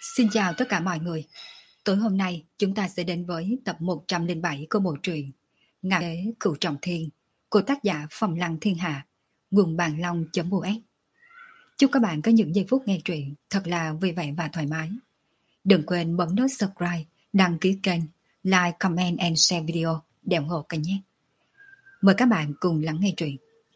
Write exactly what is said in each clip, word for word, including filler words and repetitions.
Xin chào tất cả mọi người. Tối hôm nay chúng ta sẽ đến với tập một trăm lẻ bảy của bộ truyện Ngạo Đế Cửu Trọng Thiên của tác giả Phong Lăng Thiên Hạ, nguồn bàn long.us. Chúc các bạn có những giây phút nghe truyện thật là vui vẻ và thoải mái. Đừng quên bấm nút subscribe, đăng ký kênh, like, comment and share video để ủng hộ kênh nhé. Mời các bạn cùng lắng nghe truyện.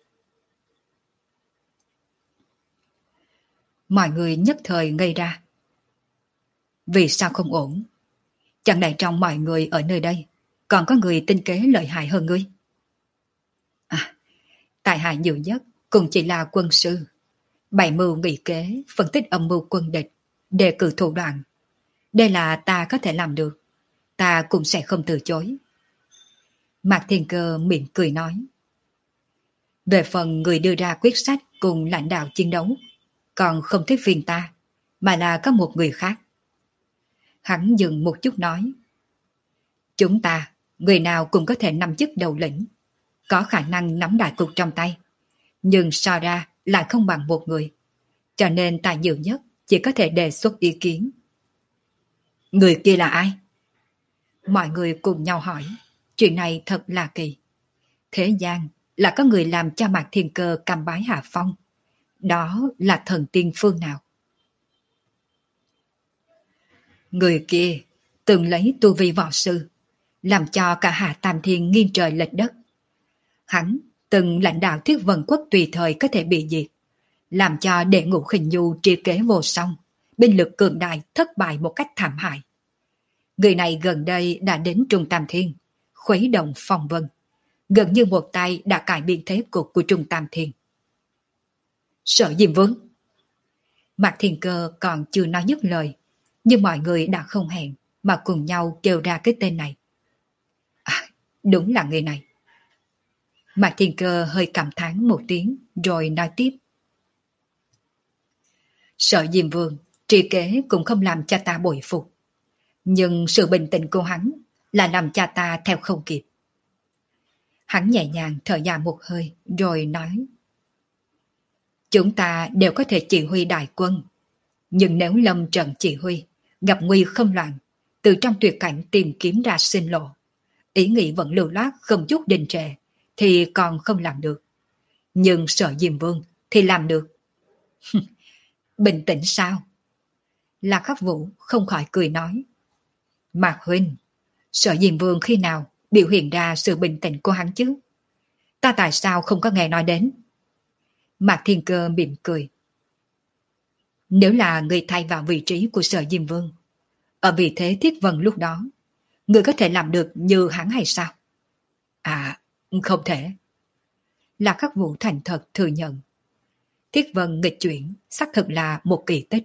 Mọi người nhất thời ngây ra. Vì sao không ổn? Chẳng lẽ trong mọi người ở nơi đây còn có người tinh kế lợi hại hơn ngươi? À, tại hạ nhiều nhất cũng chỉ là quân sư, bày mưu nghị kế, phân tích âm mưu quân địch, đề cử thủ đoạn. Đây là ta có thể làm được, ta cũng sẽ không từ chối. Mạc Thiên Cơ mỉm cười nói. Về phần người đưa ra quyết sách cùng lãnh đạo chiến đấu, còn không thích phiền ta, mà là có một người khác. Hắn dừng một chút nói. Chúng ta, người nào cũng có thể nắm chức đầu lĩnh, có khả năng nắm đại cục trong tay, nhưng so ra lại không bằng một người. Cho nên ta nhiều nhất chỉ có thể đề xuất ý kiến. Người kia là ai? Mọi người cùng nhau hỏi. Chuyện này thật là kỳ. Thế gian là có người làm cho Mạc Thiên Cơ cam bái hạ phong. Đó là thần tiên phương nào? Người kia từng lấy tu vi võ sư, làm cho cả Hạ Tam Thiên nghiêng trời lệch đất. Hắn từng lãnh đạo Thiết Vân Quốc tùy thời có thể bị diệt, làm cho Đệ Ngũ Khinh Nhu tri kế vô song, binh lực cường đại thất bại một cách thảm hại. Người này gần đây đã đến Trung Tam Thiên, khuấy động phong vân, gần như một tay đã cải biến thế cục của Trung Tam Thiên. Sở Diêm Vương. Mạc Thiên Cơ còn chưa nói dứt lời, nhưng mọi người đã không hẹn mà cùng nhau kêu ra cái tên này. À, đúng là người này. Mạc Thiên Cơ hơi cảm thán một tiếng rồi nói tiếp. Sở Diêm Vương tri kế cũng không làm cha ta bội phục, nhưng sự bình tĩnh của hắn là làm cha ta theo không kịp. Hắn nhẹ nhàng thở dài một hơi rồi nói. Chúng ta đều có thể chỉ huy đại quân, nhưng nếu lâm trận chỉ huy, gặp nguy không loạn, từ trong tuyệt cảnh tìm kiếm ra sinh lộ, ý nghĩ vẫn lưu loát không chút đình trệ, thì còn không làm được. Nhưng Sở Diêm Vương thì làm được. Bình tĩnh sao? Lạc Khắc Vũ không khỏi cười nói. Mạc huynh, Sở Diêm Vương khi nào biểu hiện ra sự bình tĩnh của hắn chứ? Ta tại sao không có nghe nói đến? Mạc Thiên Cơ mỉm cười. Nếu là người thay vào vị trí của Sở Diêm Vương, ở vị thế Thiết Vân lúc đó, người có thể làm được như hắn hay sao? À, không thể. Lạc Khắc Vũ thành thật thừa nhận. Thiết Vân nghịch chuyển xác thực là một kỳ tích.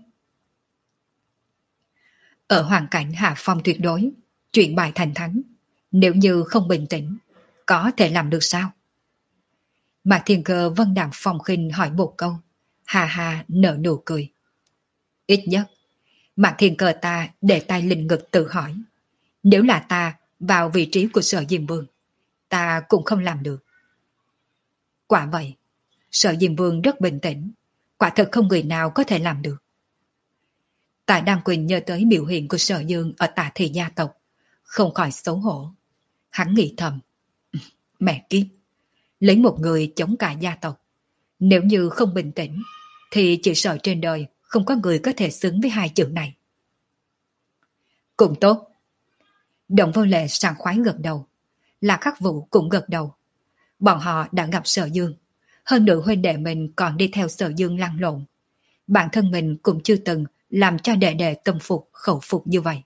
Ở hoàn cảnh hạ phong tuyệt đối, chuyện bại thành thắng, nếu như không bình tĩnh, có thể làm được sao? Mạc Thiên Cơ vân đạm phong khinh hỏi một câu, hà hà nở nụ cười. Ít nhất, Mạc Thiên Cơ ta để tay lên ngực tự hỏi, nếu là ta vào vị trí của Sở Diêm Vương, ta cũng không làm được. Quả vậy, Sở Diêm Vương rất bình tĩnh, quả thật không người nào có thể làm được. Tạ Đăng Quỳnh nhớ tới biểu hiện của Sở Dương ở Tạ Thị gia tộc, không khỏi xấu hổ. Hắn nghĩ thầm, mẹ kiếp, lấy một người chống cả gia tộc, nếu như không bình tĩnh, thì chỉ sợ trên đời không có người có thể xứng với hai chữ này. Cũng tốt. Đồng Vô Lệ sảng khoái gật đầu, Lạc Khắc Vũ cũng gật đầu. Bọn họ đã gặp Sở Dương, hơn nữa huynh đệ mình còn đi theo Sở Dương lăn lộn. Bản thân mình cũng chưa từng làm cho đệ đệ tâm phục khẩu phục như vậy.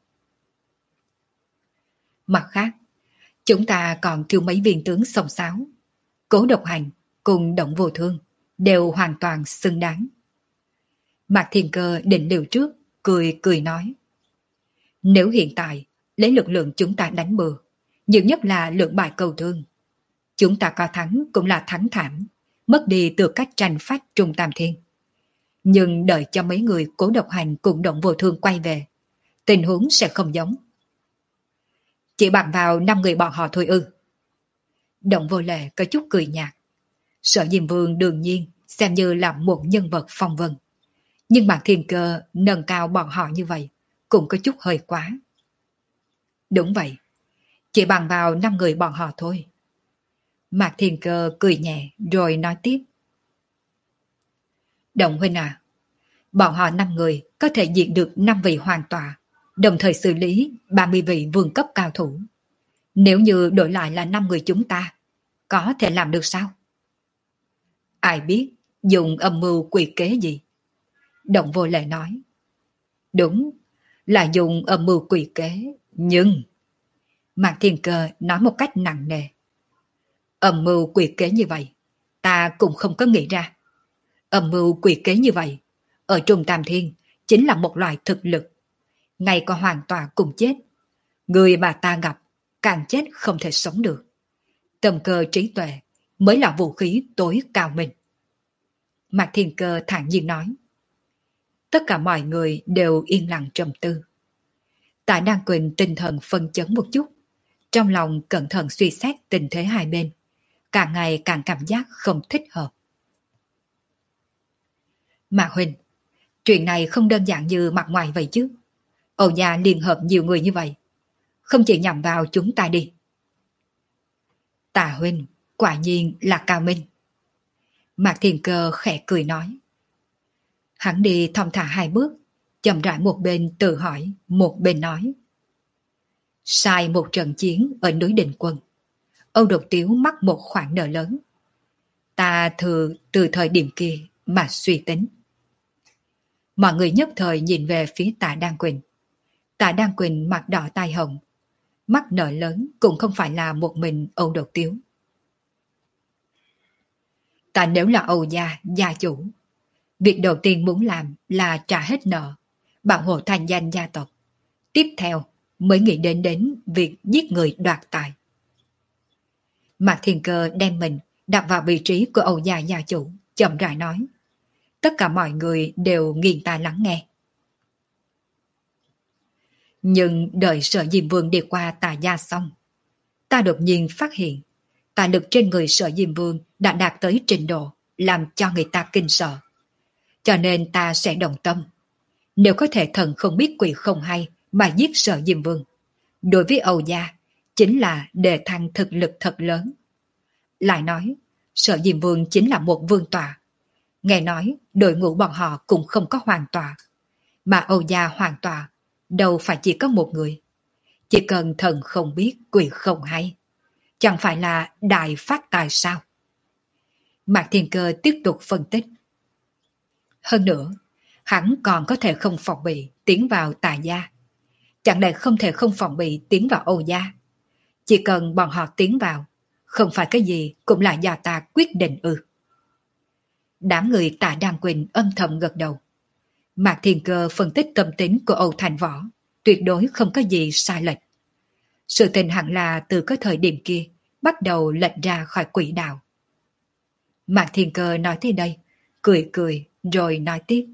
Mặt khác, chúng ta còn thiếu mấy viên tướng song sáo. Cố Độc Hành cùng Động Vô Thương đều hoàn toàn xứng đáng. Mạc Thiên Cơ định liều trước, cười cười nói. Nếu hiện tại lấy lực lượng chúng ta đánh bừa, nhiều nhất là lượng bại cầu thương. Chúng ta có thắng cũng là thắng thảm, mất đi tư cách tranh phách Trung Tam Thiên. Nhưng đợi cho mấy người Cố Độc Hành cùng Động Vô Thương quay về, tình huống sẽ không giống. Chỉ bằng vào năm người bọn họ thôi ư? Động Vô Lệ có chút cười nhạt. Sở Diêm Vương đương nhiên xem như là một nhân vật phong vân. Nhưng Mạc Thiên Cơ nâng cao bọn họ như vậy, cũng có chút hơi quá. Đúng vậy, chỉ bằng vào năm người bọn họ thôi. Mạc Thiên Cơ cười nhẹ rồi nói tiếp. Đồng huynh à, bọn họ năm người có thể diệt được năm vị hoàng tọa, đồng thời xử lý ba mươi vị vương cấp cao thủ. Nếu như đổi lại là năm người chúng ta, có thể làm được sao? Ai biết dùng âm mưu quỷ kế gì? Động Vô Lệ nói. Đúng, là dùng âm mưu quỷ kế, nhưng... Mạc Thiên Cơ nói một cách nặng nề. Âm mưu quỷ kế như vậy, ta cũng không có nghĩ ra. Âm mưu quỷ kế như vậy, ở Trung Tam Thiên chính là một loại thực lực. Ngay cả hoàn toàn cùng chết. Người mà ta gặp, càng chết không thể sống được. Tâm cơ trí tuệ mới là vũ khí tối cao minh. Mạc Thiên Cơ thản nhiên nói. Tất cả mọi người đều yên lặng trầm tư. Tạ Đan Quỳnh tinh thần phân chấn một chút, trong lòng cẩn thận suy xét tình thế hai bên, càng ngày càng cảm giác không thích hợp. Mạc huynh, chuyện này không đơn giản như mặt ngoài vậy chứ. Âu gia liên hợp nhiều người như vậy, không chỉ nhằm vào chúng ta đi. Tạ huynh quả nhiên là cao minh. Mạc Thiên Cơ khẽ cười nói. Hắn đi thong thả hai bước, chậm rãi một bên tự hỏi, một bên nói. Sai một trận chiến ở núi Đình Quân, Âu Độc Tiếu mắc một khoản nợ lớn. Ta thừa từ thời điểm kia mà suy tính. Mọi người nhất thời nhìn về phía Tạ Đan Quỳnh. Tạ Đan Quỳnh mặt đỏ tai hồng, mắc nợ lớn cũng không phải là một mình Âu Độc Tiếu. Ta nếu là Âu gia gia chủ, việc đầu tiên muốn làm là trả hết nợ, bảo hộ thành danh gia tộc. Tiếp theo mới nghĩ đến đến việc giết người đoạt tài. Mạc Thiên Cơ đem mình đặt vào vị trí của Âu gia gia chủ, chậm rãi nói. Tất cả mọi người đều nghiêng tai lắng nghe. Nhưng đợi Sở Diêm Vương đi qua Tà gia xong, ta đột nhiên phát hiện tài lực trên người Sở Diêm Vương đã đạt tới trình độ làm cho người ta kinh sợ. Cho nên ta sẽ đồng tâm. Nếu có thể thần không biết quỷ không hay mà giết Sở Diêm Vương, đối với Âu gia chính là đề thăng thực lực thật lớn. Lại nói, Sở Diêm Vương chính là một vương tọa. Nghe nói đội ngũ bọn họ cũng không có hoàng tọa, mà Âu gia hoàng tọa đâu phải chỉ có một người. Chỉ cần thần không biết quỷ không hay, chẳng phải là đại phát tài sao? Mạc Thiên Cơ tiếp tục phân tích. Hơn nữa, hắn còn có thể không phòng bị tiến vào Tà gia. Chẳng lẽ không thể không phòng bị tiến vào Âu gia? Chỉ cần bọn họ tiến vào, không phải cái gì cũng là do ta quyết định ư? Đám người Tạ Đan Quỳnh âm thầm gật đầu. Mạc Thiên Cơ phân tích tâm tính của Âu Thành Võ, tuyệt đối không có gì sai lệch. Sự tình hẳn là từ cái thời điểm kia bắt đầu lệch ra khỏi quỹ đạo. Mạc Thiên Cơ nói tới đây, cười cười rồi nói tiếp.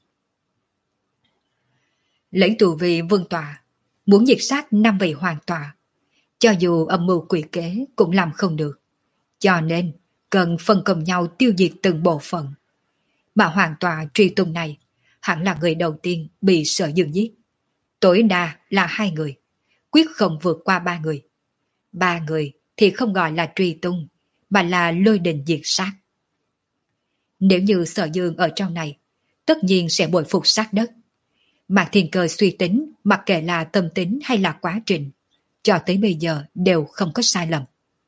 Lấy tù vị vương tọa, muốn diệt sát năm vị hoàng tọa, cho dù âm mưu quỷ kế cũng làm không được. Cho nên cần phân công nhau tiêu diệt từng bộ phận. Mà hoàng tọa truy tung này hẳn là người đầu tiên bị Sở Dương giết. Tối đa là hai người, quyết không vượt qua ba người. Ba người thì không gọi là truy tung, mà là lôi đình diệt sát. Nếu như Sở Dương ở trong này, tất nhiên sẽ bội phục sát đất. Mạc Thiên Cơ suy tính, mặc kệ là tâm tính hay là quá trình, cho tới bây giờ đều không có sai lầm.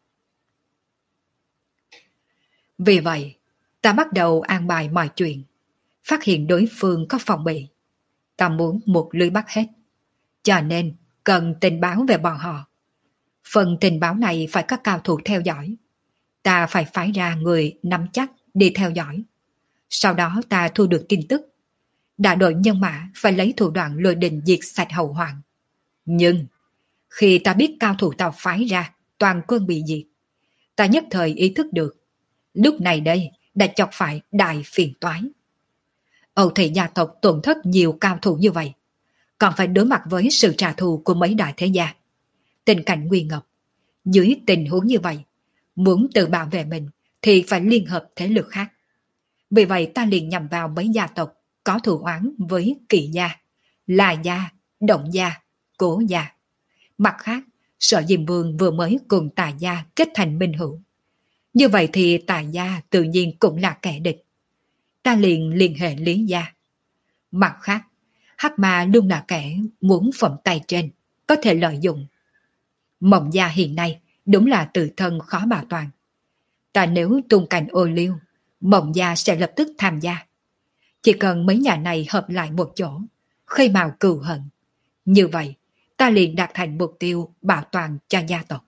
Vì vậy, ta bắt đầu an bài mọi chuyện, phát hiện đối phương có phòng bị. Ta muốn một lưới bắt hết, cho nên cần tình báo về bọn họ. Phần tình báo này phải có cao thủ theo dõi. Ta phải phái ra người nắm chắc đi theo dõi. Sau đó ta thu được tin tức. Đại đội nhân mã phải lấy thủ đoạn lôi đình diệt sạch hậu hoạn. Nhưng khi ta biết cao thủ tao phái ra toàn quân bị diệt, ta nhất thời ý thức được lúc này đây đã chọc phải đại phiền toái. Âu thị gia tộc tổn thất nhiều cao thủ như vậy, còn phải đối mặt với sự trả thù của mấy đại thế gia. Tình cảnh nguy ngập. Dưới tình huống như vậy, muốn tự bảo vệ mình thì phải liên hợp thế lực khác. Vì vậy ta liền nhằm vào mấy gia tộc có thù oán với Kỷ gia, La gia Động gia, Cố gia. Mặt khác, Sở Diêm Vương vừa mới cùng Tà gia kết thành minh hữu. Như vậy thì Tà gia tự nhiên cũng là kẻ địch. Ta liền liên hệ Lý gia. Mặt khác, Hắc Ma luôn là kẻ muốn phẩm tay trên, có thể lợi dụng. Mộng gia hiện nay đúng là tự thân khó bảo toàn. Ta nếu tung cành ô liu, Mộng gia sẽ lập tức tham gia. Chỉ cần mấy nhà này hợp lại một chỗ, khơi mào cừu hận. Như vậy, ta liền đạt thành mục tiêu bảo toàn cho gia tộc.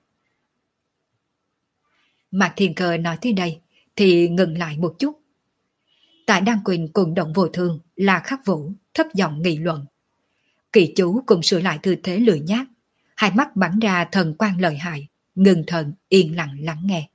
Mạc Thiên Cơ nói tới đây, thì ngừng lại một chút. Tại Đan Quỳnh cùng Động Vô Thương là Khắc Vũ thấp giọng nghị luận. Kỳ chú cùng sửa lại tư thế lười nhác, hai mắt bắn ra thần quang lợi hại, ngừng thần yên lặng lắng nghe.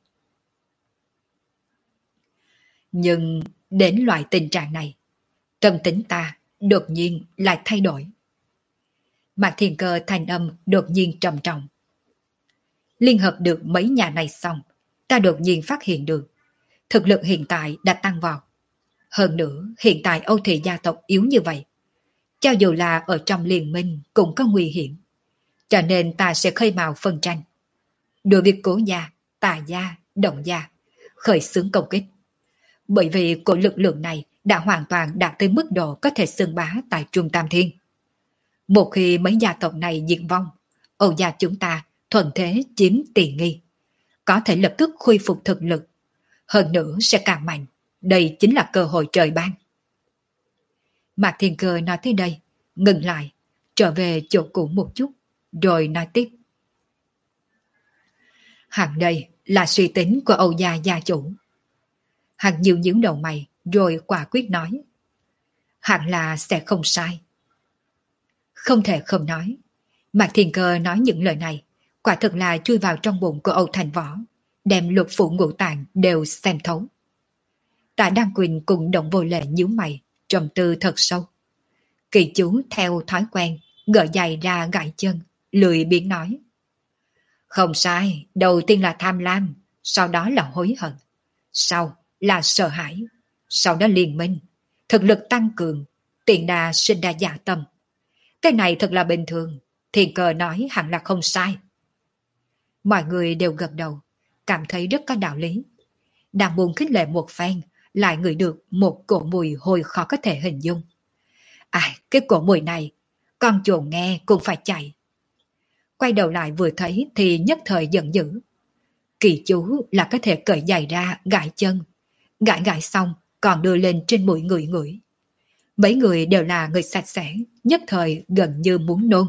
Nhưng đến loại tình trạng này, tâm tính ta đột nhiên lại thay đổi. Mạc Thiên Cơ thanh âm đột nhiên trầm trọng. Liên hợp được mấy nhà này xong, ta đột nhiên phát hiện được thực lực hiện tại đã tăng vọt. Hơn nữa, hiện tại Âu Thị gia tộc yếu như vậy, cho dù là ở trong liên minh cũng có nguy hiểm. Cho nên ta sẽ khơi mào phân tranh. Đối với Cố gia, Tà gia, Động gia, khởi xướng công kích. Bởi vì của lực lượng này đã hoàn toàn đạt tới mức độ có thể xưng bá tại Trung Tam Thiên. Một khi mấy gia tộc này diệt vong, Âu gia chúng ta thuận thế chiếm tiện nghi, có thể lập tức khôi phục thực lực. Hơn nữa sẽ càng mạnh. Đây chính là cơ hội trời ban. Mạc Thiên Cơ nói tới đây, ngừng lại, trở về chỗ cũ một chút, rồi nói tiếp. Hẳn đây là suy tính của Âu gia gia chủ. Hẳn nhíu nhíu đầu mày, rồi quả quyết nói. Hẳn là sẽ không sai. Không thể không nói. Mạc Thiên Cơ nói những lời này, quả thực là chui vào trong bụng của Âu Thành Võ, đem lục phủ ngũ tạng đều xem thấu. Tạ Đăng Quỳnh cùng Động Vô Lệ nhíu mày, trầm tư thật sâu. Kỳ chú theo thói quen, gỡ giày ra gãi chân, lười biếng nói. Không sai, đầu tiên là tham lam, sau đó là hối hận, sau là sợ hãi, sau đó liên minh, thực lực tăng cường, tiện đà sinh ra dạ tâm. Cái này thật là bình thường, Thiên Cơ nói hẳn là không sai. Mọi người đều gật đầu, cảm thấy rất có đạo lý. Đang muốn khích lệ một phen, lại ngửi được một cổ mùi hôi khó có thể hình dung. Ai, cái cổ mùi này, con chuồn nghe cũng phải chạy. Quay đầu lại vừa thấy thì nhất thời giận dữ. Kỳ chú là có thể cởi giày ra gãi chân. Gãi gãi xong còn đưa lên trên mũi người ngửi. Mấy người đều là người sạch sẽ, nhất thời gần như muốn nôn.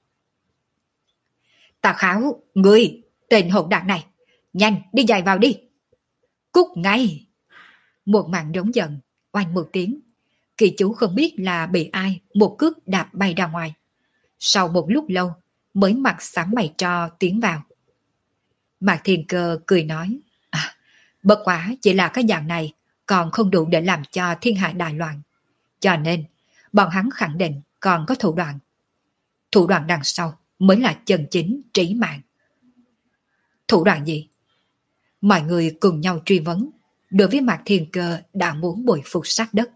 Tà Kháo, ngươi, tên hỗn đản này, nhanh đi giày vào đi. Cút ngay. Một màn đống giận, oanh một tiếng. Kỳ chú không biết là bị ai một cước đạp bay ra ngoài. Sau một lúc lâu mới mặt sáng mày cho tiến vào. Mạc Thiên Cơ cười nói, à, bất quá chỉ là cái dạng này còn không đủ để làm cho thiên hạ đại loạn. Cho nên bọn hắn khẳng định còn có thủ đoạn. Thủ đoạn đằng sau mới là chân chính trí mạng. Thủ đoạn gì? Mọi người cùng nhau truy vấn. Đối với Mạc Thiên Cơ đã muốn bồi phục sát đất.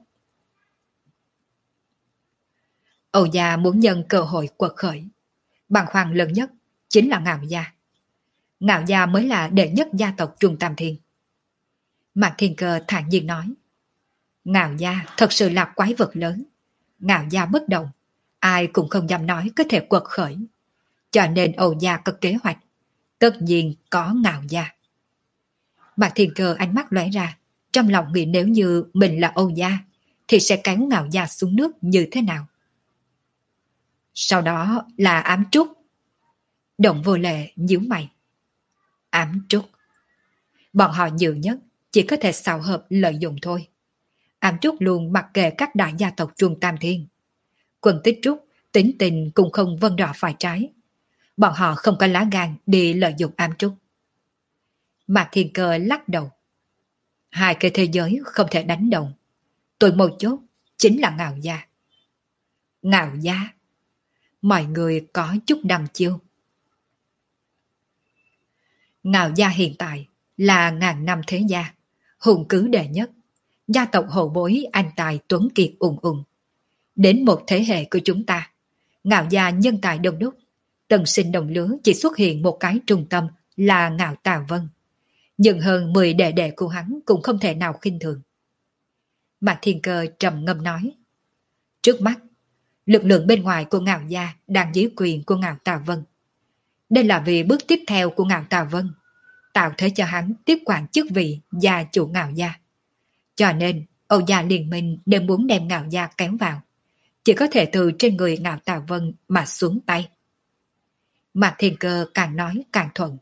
Âu gia muốn nhân cơ hội quật khởi. Bàng hoàng lớn nhất chính là Ngạo gia. Ngạo gia mới là đệ nhất gia tộc Trung Tam Thiên. Mạc Thiên Cơ thản nhiên nói. Ngạo gia thật sự là quái vật lớn. Ngạo gia bất động, ai cũng không dám nói có thể quật khởi. Cho nên Âu gia có kế hoạch. Tất nhiên có Ngạo gia. Mạc Thiên Cơ ánh mắt lóe ra, trong lòng nghĩ nếu như mình là Âu gia, thì sẽ kéo Ngạo gia xuống nước như thế nào. Sau đó là ám trúc. Động Vô Lệ nhíu mày. Ám trúc. Bọn họ nhiều nhất chỉ có thể xào hợp lợi dụng thôi. Ám trúc luôn mặc kệ các đại gia tộc Trung Tam Thiên. Quân Tích Trúc tính tình cũng không vân rõ phải trái. Bọn họ không có lá gan đi lợi dụng ám trúc. Mạc Thiên Cơ lắc đầu. Hai cái thế giới không thể đánh đồng. Tôi một chốt chính là Ngạo gia. Ngạo gia. Mọi người có chút đăm chiêu. Ngạo gia hiện tại là ngàn năm thế gia, hùng cứ đệ nhất, gia tộc hậu bối anh tài tuấn kiệt ùng ùng. Đến một thế hệ của chúng ta, Ngạo gia nhân tài đông đúc, tân sinh đồng lứa chỉ xuất hiện một cái trung tâm là Ngạo Tà Vân. Nhưng hơn mười đệ đệ của hắn cũng không thể nào khinh thường. Mạc Thiên Cơ trầm ngâm nói. Trước mắt, lực lượng bên ngoài của Ngạo gia đang dưới quyền của Ngạo Tà Vân. Đây là vì bước tiếp theo của Ngạo Tà Vân, tạo thế cho hắn tiếp quản chức vị gia chủ Ngạo gia. Cho nên, Âu gia liên minh đều muốn đem Ngạo gia kéo vào. Chỉ có thể từ trên người Ngạo Tà Vân mà xuống tay. Mạc Thiên Cơ càng nói càng thuận.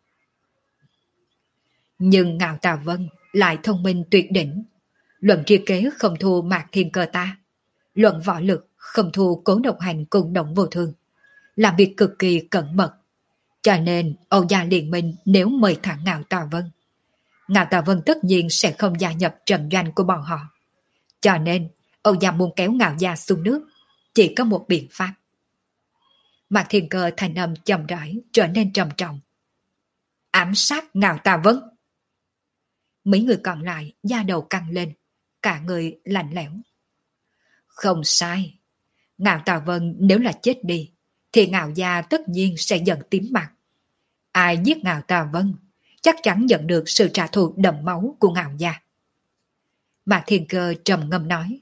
Nhưng Ngạo Tà Vân lại thông minh tuyệt đỉnh. Luận tri kế không thua Mạc Thiên Cơ ta. Luận võ lực không thua Cố Độc Hành cùng Động Vô Thương. Làm việc cực kỳ cẩn mật. Cho nên Âu gia liên minh nếu mời thẳng Ngạo Tà Vân, Ngạo Tà Vân tất nhiên sẽ không gia nhập trận doanh của bọn họ. Cho nên Âu gia muốn kéo Ngạo gia xuống nước, chỉ có một biện pháp. Mạc Thiên Cơ thành âm trầm rãi trở nên trầm trọng. Ám sát Ngạo Tà Vân. Mấy người còn lại da đầu căng lên, cả người lạnh lẽo. Không sai. Ngạo Tà Vân nếu là chết đi, thì Ngạo gia tất nhiên sẽ giận tím mặt. Ai giết Ngạo Tà Vân, chắc chắn nhận được sự trả thù đẫm máu của Ngạo gia. Mạc Thiên Cơ trầm ngâm nói.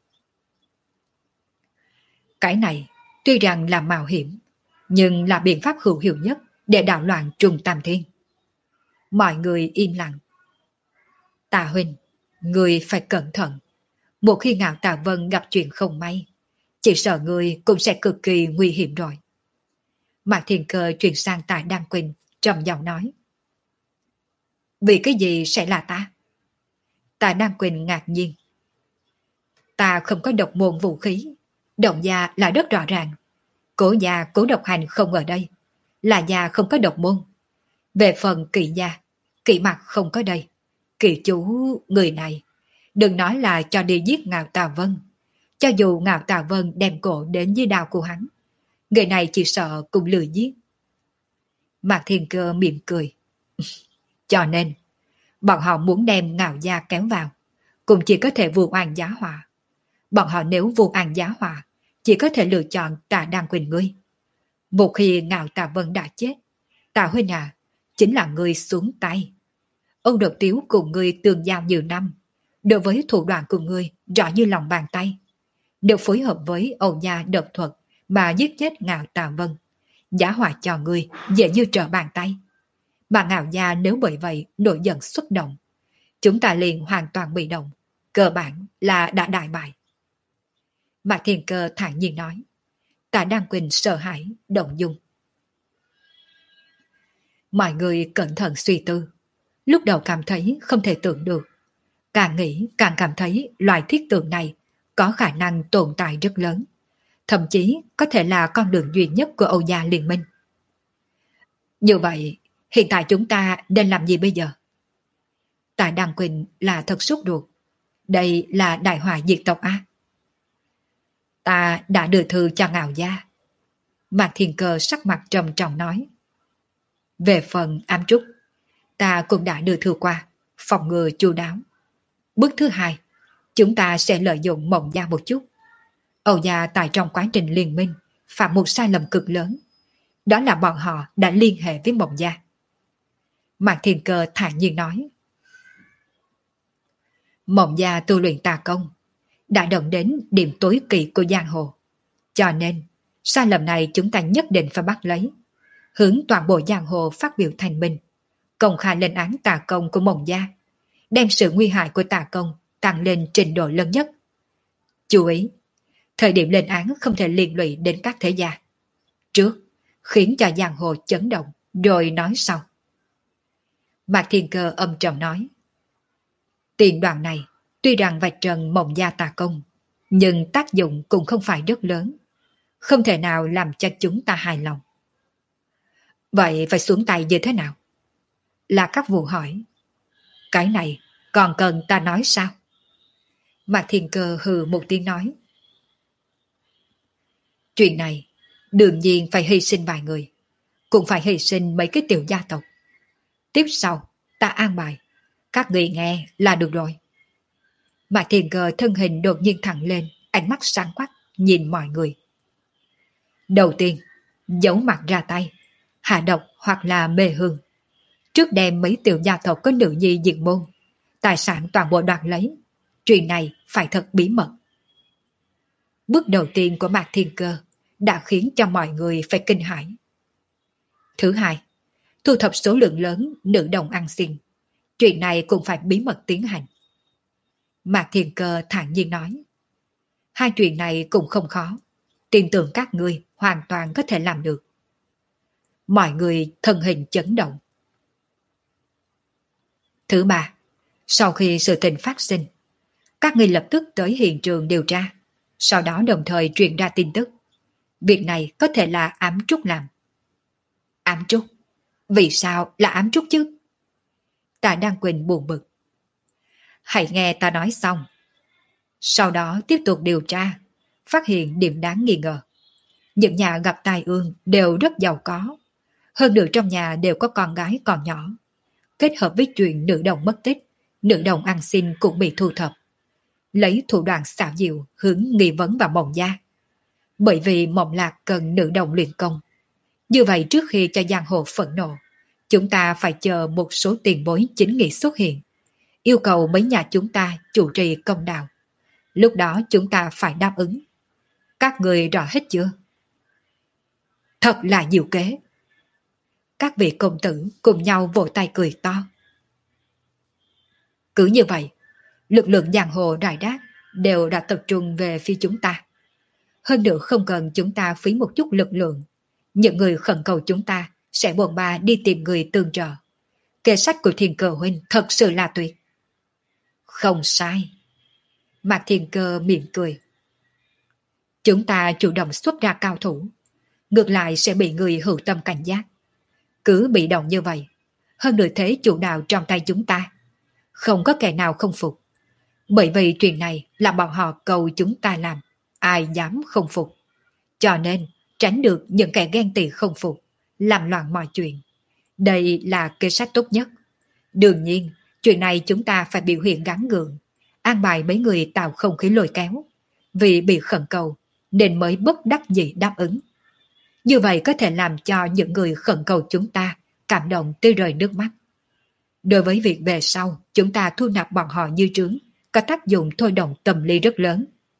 Cái này tuy rằng là mạo hiểm, nhưng là biện pháp hữu hiệu nhất để đảo loạn Trung Tam Thiên. Mọi người im lặng. Tà huynh, người phải cẩn thận. Một khi Ngạo Tà Vân gặp chuyện không may, chỉ sợ người cũng sẽ cực kỳ nguy hiểm rồi. Mạc Thiên Cơ chuyển sang Tạ Đăng Quỳnh, trầm giọng nói. Vì cái gì sẽ là ta? Tạ Đăng Quỳnh ngạc nhiên. Ta không có độc môn vũ khí, Động gia là rất rõ ràng. Cố gia Cố Độc Hành không ở đây, là gia không có độc môn. Về phần Kỵ gia, Kỵ Mặc không có đây. Kỵ chú người này, đừng nói là cho đi giết Ngạo Tà Vân. Cho dù Ngạo Tà Vân đem cổ đến dưới đao của hắn, người này chỉ sợ cũng lười giết. Mạc Thiên Cơ mỉm cười. Cho nên, bọn họ muốn đem Ngạo gia kéo vào, cũng chỉ có thể vu oan giá họa. Bọn họ nếu vu oan giá họa, chỉ có thể lựa chọn Tạ Đăng Quỳnh ngươi. Một khi Ngạo Tà Vân đã chết, Tạ huynh à, chính là ngươi xuống tay. Âu Độc Tiếu cùng ngươi tương giao nhiều năm, đối với thủ đoạn của ngươi rõ như lòng bàn tay. Đều phối hợp với Âu gia độc thuật mà giết chết Ngạo Tà Vân, giá họa cho ngươi dễ như trở bàn tay. Mà Ngạo gia nếu bởi vậy nổi giận xuất động, chúng ta liền hoàn toàn bị động, cơ bản là đã đại bại. Mạc Thiên Cơ thản nhiên nói. Tạ Đăng Quỳnh sợ hãi, động dung. Mọi người cẩn thận suy tư. Lúc đầu cảm thấy không thể tưởng được. Càng nghĩ càng cảm thấy loại thiết tượng này có khả năng tồn tại rất lớn. Thậm chí có thể là con đường duy nhất của Âu gia liên minh. Như vậy, hiện tại chúng ta nên làm gì bây giờ? Tạ Đăng Quỳnh là thật sốt ruột. Đây là đại họa diệt tộc A. Ta đã đưa thư cho Ngạo gia. Mạc Thiên Cơ sắc mặt trầm trọng nói. Về phần ám trúc, ta cũng đã đưa thư qua, phòng ngừa chu đáo. Bước thứ hai, chúng ta sẽ lợi dụng Mộng gia một chút. Âu gia tại trong quá trình liên minh phạm một sai lầm cực lớn. Đó là bọn họ đã liên hệ với Mộng gia. Mạc Thiên Cơ thản nhiên nói. Mộng gia tu luyện tà công, đã động đến điểm tối kỵ của giang hồ. Cho nên, sai lầm này chúng ta nhất định phải bắt lấy. Hướng toàn bộ giang hồ phát biểu thành minh, công khai lên án tà công của Mộng gia, đem sự nguy hại của tà công tăng lên trình độ lớn nhất. Chú ý, thời điểm lên án không thể liên lụy đến các thế gia. Trước, khiến cho giang hồ chấn động, rồi nói sau. Mạc Thiên Cơ âm trầm nói. Tiền đoạn này, tuy rằng vạch trần Mộng gia tà công, nhưng tác dụng cũng không phải rất lớn. Không thể nào làm cho chúng ta hài lòng. Vậy phải xuống tay như thế nào? Là các vụ hỏi. Cái này còn cần ta nói sao? Mạc Thiên Cơ hừ một tiếng nói. Chuyện này đương nhiên phải hy sinh vài người, cũng phải hy sinh mấy cái tiểu gia tộc. Tiếp sau ta an bài, các người nghe là được rồi. Mạc Thiên Cơ thân hình đột nhiên thẳng lên, ánh mắt sáng quắc nhìn mọi người. Đầu tiên, giấu mặt ra tay, hạ độc hoặc là mê hương. Trước đem mấy tiểu gia tộc có nữ nhi diệt môn, tài sản toàn bộ đoạt lấy. Chuyện này phải thật bí mật. Bước đầu tiên của Mạc Thiên Cơ đã khiến cho mọi người phải kinh hãi. Thứ hai, thu thập số lượng lớn nữ đồng ăn xin. Chuyện này cũng phải bí mật tiến hành. Mạc Thiên Cơ thản nhiên nói. Hai chuyện này cũng không khó. Tin tưởng các ngươi hoàn toàn có thể làm được. Mọi người thân hình chấn động. Thứ ba, sau khi sự tình phát sinh, các ngươi lập tức tới hiện trường điều tra, sau đó đồng thời truyền ra tin tức. Việc này có thể là ám trúc làm. Ám trúc? Vì sao là ám trúc chứ? Tạ Đăng Quỳnh buồn bực. Hãy nghe ta nói xong. Sau đó tiếp tục điều tra, phát hiện điểm đáng nghi ngờ. Những nhà gặp tai ương đều rất giàu có. Hơn nữa trong nhà đều có con gái còn nhỏ. Kết hợp với chuyện nữ đồng mất tích, nữ đồng ăn xin cũng bị thu thập. Lấy thủ đoạn xảo diệu hướng nghi vấn vào Mộng Gia. Bởi vì Mộng Lạc cần nữ đồng luyện công. Như vậy trước khi cho giang hồ phẫn nộ, chúng ta phải chờ một số tiền bối chính nghị xuất hiện. Yêu cầu mấy nhà chúng ta chủ trì công đạo. Lúc đó chúng ta phải đáp ứng. Các người rõ hết chưa? Thật là diệu kế. Các vị công tử cùng nhau vỗ tay cười to. Cứ như vậy, lực lượng giang hồ rải rác đều đã tập trung về phía chúng ta. Hơn nữa không cần chúng ta phí một chút lực lượng. Những người khẩn cầu chúng ta sẽ bồn ba đi tìm người tương trợ. Kế sách của Thiên Cơ huynh thật sự là tuyệt. Không sai. Mạc Thiên Cơ mỉm cười. Chúng ta chủ động xuất ra cao thủ, ngược lại sẽ bị người hữu tâm cảnh giác. Cứ bị động như vậy, hơn nữa thế chủ đạo trong tay chúng ta. Không có kẻ nào không phục. Bởi vì chuyện này là bọn họ cầu chúng ta làm, ai dám không phục. Cho nên tránh được những kẻ ghen tị không phục, làm loạn mọi chuyện. Đây là kế sách tốt nhất. Đương nhiên, chuyện này chúng ta phải biểu hiện gắng gượng, an bài mấy người tạo không khí lôi kéo. Vì bị khẩn cầu, nên mới bất đắc dĩ đáp ứng. Như vậy có thể làm cho những người khẩn cầu chúng ta cảm động tươi rơi nước mắt. Đối với việc về sau, chúng ta thu nạp bọn họ như trướng, có tác dụng thôi động tâm lý rất lớn.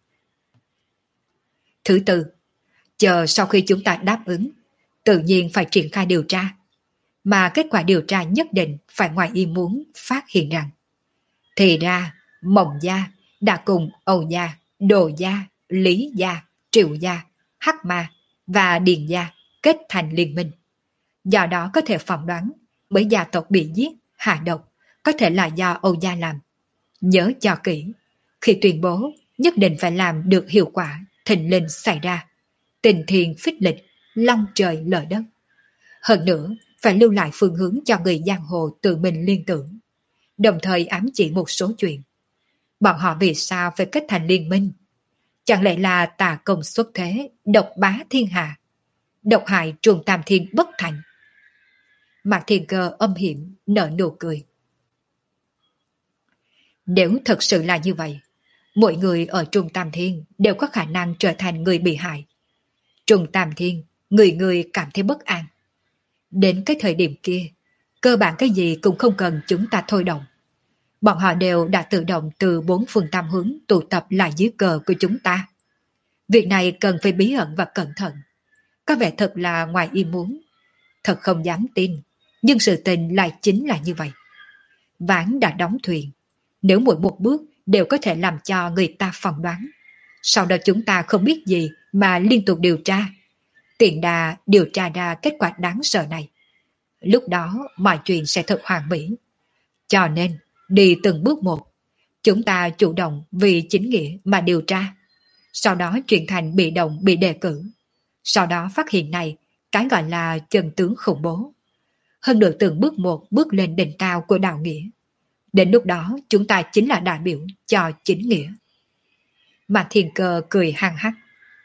Thứ tư, chờ sau khi chúng ta đáp ứng, tự nhiên phải triển khai điều tra. Mà kết quả điều tra nhất định phải ngoài ý muốn phát hiện rằng thì ra Mộng Gia đã cùng Âu Gia, Đồ Gia, Lý Gia, Triệu Gia, Hắc Ma và Điền Gia kết thành liên minh. Do đó có thể phỏng đoán mấy gia tộc bị giết, hạ độc có thể là do Âu Gia làm. Nhớ cho kỹ, khi tuyên bố nhất định phải làm được hiệu quả, thịnh linh xảy ra. Tình thiên phích lịch, long trời lở đất. Hơn nữa, phải lưu lại phương hướng cho người giang hồ tự mình liên tưởng. Đồng thời ám chỉ một số chuyện. Bọn họ vì sao phải kết thành liên minh? Chẳng lẽ là tà công xuất thế, độc bá thiên hạ, độc hại trùng tam thiên bất thành? Mạc Thiên Cơ âm hiểm nở nụ cười. Nếu thật sự là như vậy, mỗi người ở Trung Tam Thiên đều có khả năng trở thành người bị hại. Trung Tam Thiên, người người cảm thấy bất an. Đến cái thời điểm kia, cơ bản cái gì cũng không cần chúng ta thôi động. Bọn họ đều đã tự động từ bốn phương tam hướng tụ tập lại dưới cờ của chúng ta. Việc này cần phải bí ẩn và cẩn thận. Có vẻ thật là ngoài ý muốn. Thật không dám tin, nhưng sự tình lại chính là như vậy. Ván đã đóng thuyền. Nếu mỗi một bước đều có thể làm cho người ta phỏng đoán. Sau đó chúng ta không biết gì mà liên tục điều tra. Tiện đà điều tra ra kết quả đáng sợ này. Lúc đó mọi chuyện sẽ thật hoàn mỹ. Cho nên, đi từng bước một. Chúng ta chủ động vì chính nghĩa mà điều tra. Sau đó chuyển thành bị động bị đề cử. Sau đó phát hiện này, cái gọi là chân tướng khủng bố. Hơn nữa từng bước một bước lên đỉnh cao của đạo nghĩa. Đến lúc đó chúng ta chính là đại biểu cho chính nghĩa. Mà Thiên Cơ cười hăng hắc.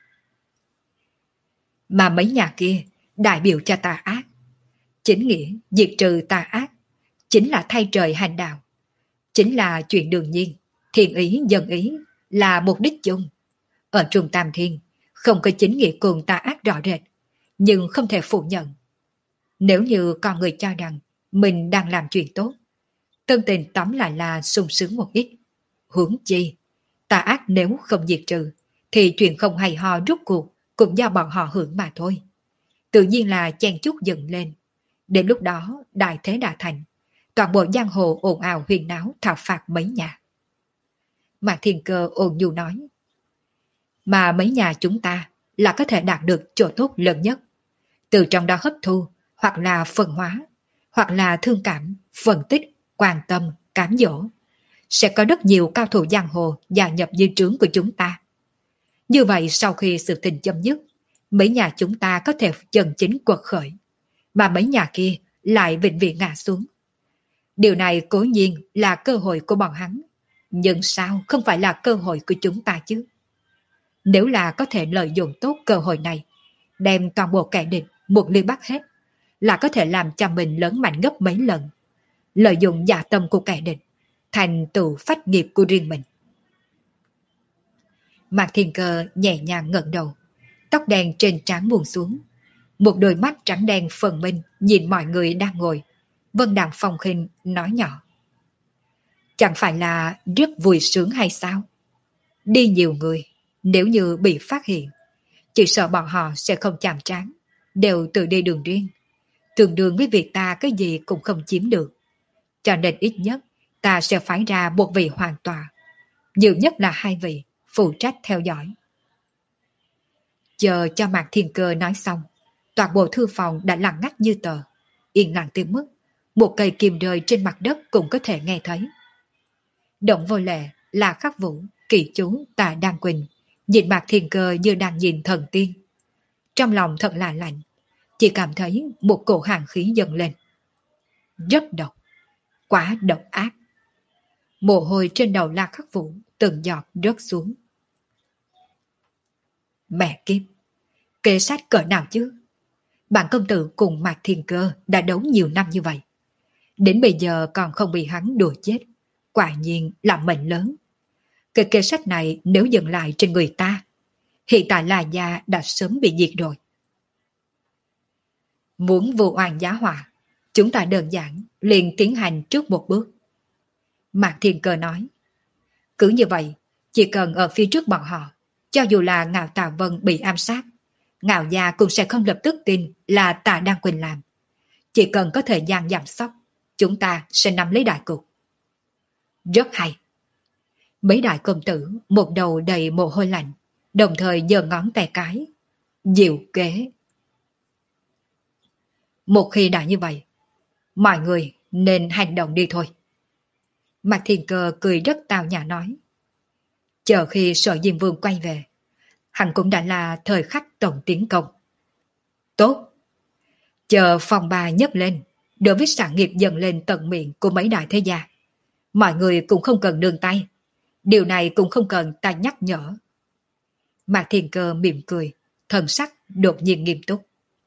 Mà mấy nhà kia đại biểu cho tà ác. Chính nghĩa diệt trừ tà ác chính là thay trời hành đạo. Chính là chuyện đương nhiên. Thiện ý dân ý là mục đích chung. Ở Trung Tam Thiên không có chính nghĩa cùng tà ác rõ rệt, nhưng không thể phủ nhận. Nếu như con người cho rằng mình đang làm chuyện tốt, tâm tình tóm lại là sung sướng một ít. Huống chi, tà ác nếu không diệt trừ, thì chuyện không hay ho rút cuộc cũng do bọn họ hưởng mà thôi. Tự nhiên là chen chúc dựng lên. Đến lúc đó, đại thế đã thành. Toàn bộ giang hồ ồn ào huyền náo thảo phạt mấy nhà. Mạc Thiên Cơ ôn nhu nói. Mà mấy nhà chúng ta là có thể đạt được chỗ tốt lớn nhất. Từ trong đó hấp thu, hoặc là phân hóa, hoặc là thương cảm, phân tích, quan tâm, cám dỗ. Sẽ có rất nhiều cao thủ giang hồ gia nhập dưới trướng của chúng ta. Như vậy sau khi sự tình chấm dứt, mấy nhà chúng ta có thể chân chính quật khởi, mà mấy nhà kia lại vĩnh viễn ngã xuống. Điều này cố nhiên là cơ hội của bọn hắn, nhưng sao không phải là cơ hội của chúng ta chứ? Nếu là có thể lợi dụng tốt cơ hội này, đem toàn bộ kẻ địch một ly bắt hết, là có thể làm cho mình lớn mạnh gấp mấy lần. Lợi dụng dạ tâm của kẻ địch, thành tựu phách nghiệp của riêng mình. Mạc Thiên Cơ nhẹ nhàng ngẩng đầu, tóc đen trên trán buông xuống, một đôi mắt trắng đen phần minh nhìn mọi người đang ngồi. Vân Đạm Phong khinh nói nhỏ. Chẳng phải là rất vui sướng hay sao? Đi nhiều người, nếu như bị phát hiện, chỉ sợ bọn họ sẽ không chạm trán, đều tự đi đường riêng. Tương đương với việc ta cái gì cũng không chiếm được. Cho nên ít nhất ta sẽ phái ra một vị hoàn tọa, nhiều nhất là hai vị phụ trách theo dõi. Chờ cho Mạc Thiên Cơ nói xong, toàn bộ thư phòng đã lặng ngắt như tờ, yên lặng tới mức một cây kim rơi trên mặt đất cũng có thể nghe thấy. Động Vô Lệ, là Khắc Vũ, Kỳ Chú, Tạ Đan Quỳnh nhìn Mạc Thiên Cơ như đang nhìn thần tiên. Trong lòng thật là lạnh, chỉ cảm thấy một cổ hàn khí dâng lên. Rất độc, quá độc ác. Mồ hôi trên đầu La Khắc Vũ từng giọt rớt xuống. Mẹ kiếp, kế sách cỡ nào chứ? Bản công tử cùng Mạc Thiên Cơ đã đấu nhiều năm như vậy, đến bây giờ còn không bị hắn đùa chết, quả nhiên là mệnh lớn. Cái kế sách này nếu dừng lại trên người ta, hiện tại La Gia đã sớm bị diệt rồi. Muốn vô oan giá họa, chúng ta đơn giản liền tiến hành trước một bước. Mạc Thiên Cơ nói. Cứ như vậy, chỉ cần ở phía trước bọn họ, cho dù là Ngạo Tà Vân bị ám sát, Ngạo Gia cũng sẽ không lập tức tin là Tạ Đan Quỳnh làm. Chỉ cần có thời gian giảm sóc, chúng ta sẽ nắm lấy đại cục. Rất hay. Mấy đại công tử một đầu đầy mồ hôi lạnh, đồng thời giơ ngón tay cái. Diệu kế. Một khi đã như vậy, mọi người nên hành động đi thôi. Mạc Thiên Cơ cười rất tào nhã nói. Chờ khi Sở Diêm Vương quay về, hắn cũng đã là thời khắc tổng tiến công. Tốt. Chờ phòng bà nhấc lên, đối với sản nghiệp dần lên tận miệng của mấy đại thế gia, mọi người cũng không cần nương tay. Điều này cũng không cần ta nhắc nhở. Mạc Thiên Cơ mỉm cười, thần sắc đột nhiên nghiêm túc.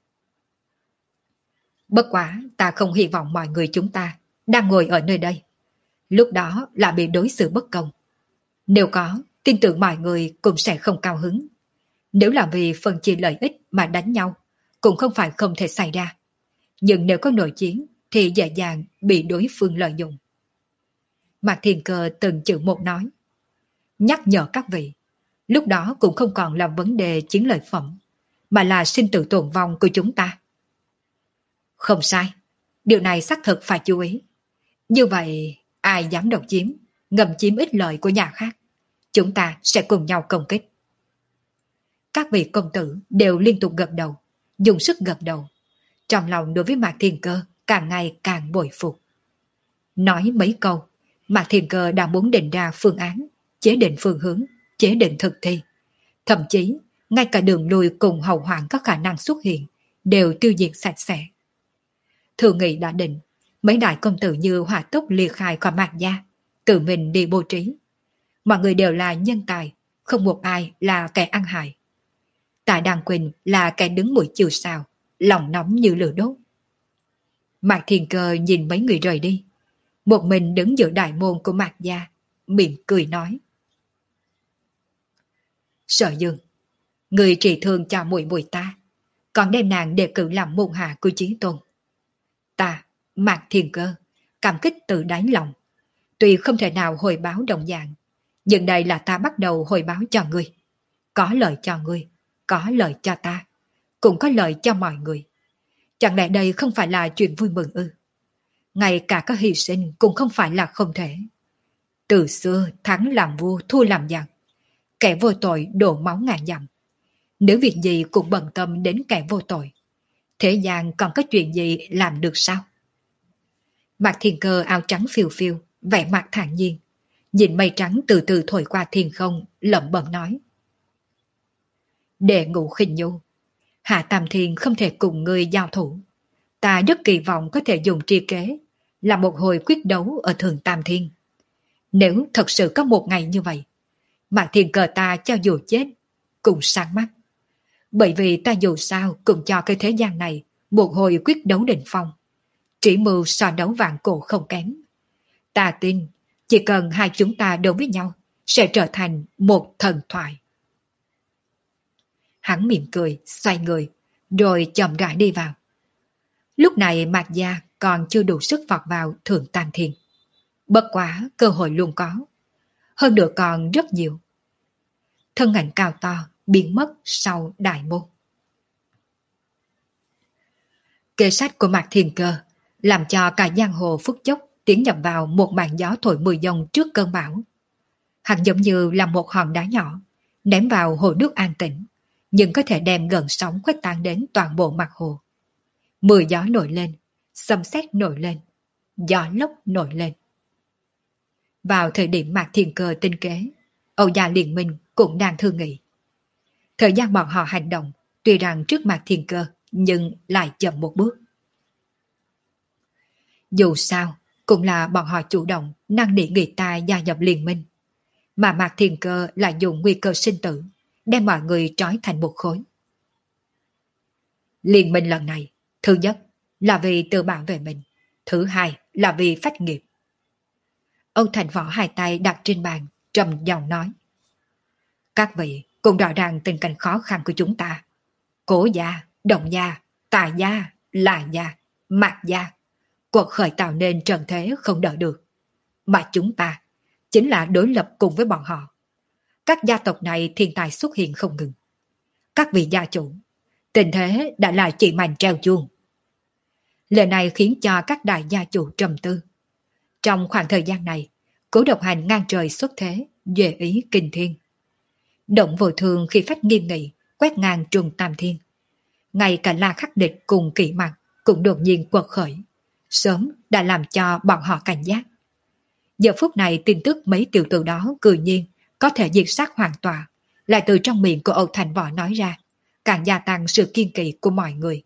Bất quá ta không hy vọng mọi người chúng ta đang ngồi ở nơi đây, lúc đó là bị đối xử bất công. Nếu có, tin tưởng mọi người cũng sẽ không cao hứng. Nếu là vì phân chia lợi ích mà đánh nhau, cũng không phải không thể xảy ra. Nhưng nếu có nội chiến, thì dễ dàng bị đối phương lợi dụng. Mạc Thiên Cơ từng chữ một nói. Nhắc nhở các vị, lúc đó cũng không còn là vấn đề chiến lợi phẩm, mà là sinh tử tồn vong của chúng ta. Không sai, điều này xác thực phải chú ý. Như vậy, ai dám độc chiếm, ngầm chiếm ích lợi của nhà khác, chúng ta sẽ cùng nhau công kích. Các vị công tử đều liên tục gật đầu, dùng sức gật đầu. Trong lòng đối với Mạc Thiên Cơ càng ngày càng bội phục. Nói mấy câu, Mạc Thiên Cơ đã muốn định ra phương án, chế định phương hướng, chế định thực thi. Thậm chí, ngay cả đường lui cùng hậu hoạn có khả năng xuất hiện, đều tiêu diệt sạch sẽ. Thường nghị đã định, mấy đại công tử như hỏa tốc liệt khai khỏi Mạc gia, tự mình đi bố trí. Mọi người đều là nhân tài, không một ai là kẻ ăn hại. Tạ Đan Quỳnh là kẻ đứng mũi chịu sào, lòng nóng như lửa đốt. Mạc Thiên Cơ nhìn mấy người rời đi, một mình đứng giữa đại môn của Mạc gia, mỉm cười nói. Sở Dương, Người trị thương cho muội muội ta, còn đem nàng đề cử làm môn hạ của Chí Tôn. Ta, Mạc Thiên Cơ, cảm kích từ đáy lòng. Tuy không thể nào hồi báo đồng dạng, nhưng đây là ta bắt đầu hồi báo cho ngươi. Có lợi cho ngươi, có lợi cho ta, cũng có lợi cho mọi người. Chẳng lẽ đây không phải là chuyện vui mừng ư? Ngay cả có hy sinh cũng không phải là không thể. Từ xưa thắng làm vua, thua làm giặc, kẻ vô tội đổ máu ngàn dặm. Nếu việc gì cũng bận tâm đến kẻ vô tội, thế gian còn có chuyện gì làm được sao? Mạc Thiên Cơ áo trắng phiêu phiêu, vẻ mặt thản nhiên, nhìn mây trắng từ từ thổi qua thiên không, lẩm bẩm nói: Đệ ngũ khinh nhu, Hạ Tam Thiên không thể cùng ngươi giao thủ. Ta rất kỳ vọng có thể dùng tri kế, làm một hồi quyết đấu ở Thường Tam Thiên. Nếu thật sự có một ngày như vậy, Mạc Thiên Cơ ta cho dù chết, cũng sáng mắt. Bởi vì ta dù sao cũng cho cái thế gian này một hồi quyết đấu đỉnh phong. Chỉ mưu so đấu vạn cổ không kém. Ta tin, chỉ cần hai chúng ta đấu với nhau, sẽ trở thành một thần thoại. Hắn mỉm cười, xoay người, rồi chậm rãi đi vào. Lúc này Mạc Gia còn chưa đủ sức vọt vào Thượng Tam Thiên. Bất quá cơ hội luôn có. Hơn nữa còn rất nhiều. Thân ảnh cao to biến mất sau đại môn. Kế sách của Mạc Thiên Cơ làm cho cả giang hồ phút chốc tiến nhập vào một màn gió thổi mười dòng trước cơn bão. Hắn giống như là một hòn đá nhỏ ném vào hồ nước an tĩnh, nhưng có thể đem gần sóng khuếch tán đến toàn bộ mặt hồ. Mưa gió nổi lên, sấm sét nổi lên, gió lốc nổi lên. Vào thời điểm Mạc Thiên Cơ tinh kế, Âu Gia Liên Minh cũng đang thương nghị. Thời gian bọn họ hành động tuy rằng trước Mạc Thiên Cơ nhưng lại chậm một bước. Dù sao cũng là bọn họ chủ động năn nỉ người ta gia nhập liên minh, mà Mạc Thiên Cơ lại dùng nguy cơ sinh tử đem mọi người trói thành một khối. Liên minh lần này, thứ nhất là vì tự bảo vệ mình, thứ hai là vì phách nghiệp. Âu Thành Võ hai tay đặt trên bàn, trầm giọng nói: Các vị cũng rõ ràng tình cảnh khó khăn của chúng ta. Cố gia, Đồng gia, Tài gia, Là gia, Mạc gia, cuộc khởi tạo nên trần thế không đỡ được. Mà chúng ta chính là đối lập cùng với bọn họ. Các gia tộc này thiên tài xuất hiện không ngừng. Các vị gia chủ, tình thế đã là chỉ màn treo chuông. Lời này khiến cho các đại gia chủ trầm tư. Trong khoảng thời gian này, Cố Độc Hành ngang trời xuất thế, duệ ý kinh thiên. Động vô thường khi phách nghiêm nghị, quét ngang trùng tam thiên. Ngay cả La Khắc Địch cùng Kỵ Mặc cũng đột nhiên quật khởi, sớm đã làm cho bọn họ cảnh giác. Giờ phút này tin tức mấy tiểu tử đó cự nhiên có thể diệt sát hoàn toàn, lại từ trong miệng của Âu Thành Võ nói ra, càng gia tăng sự kiên kỵ của mọi người.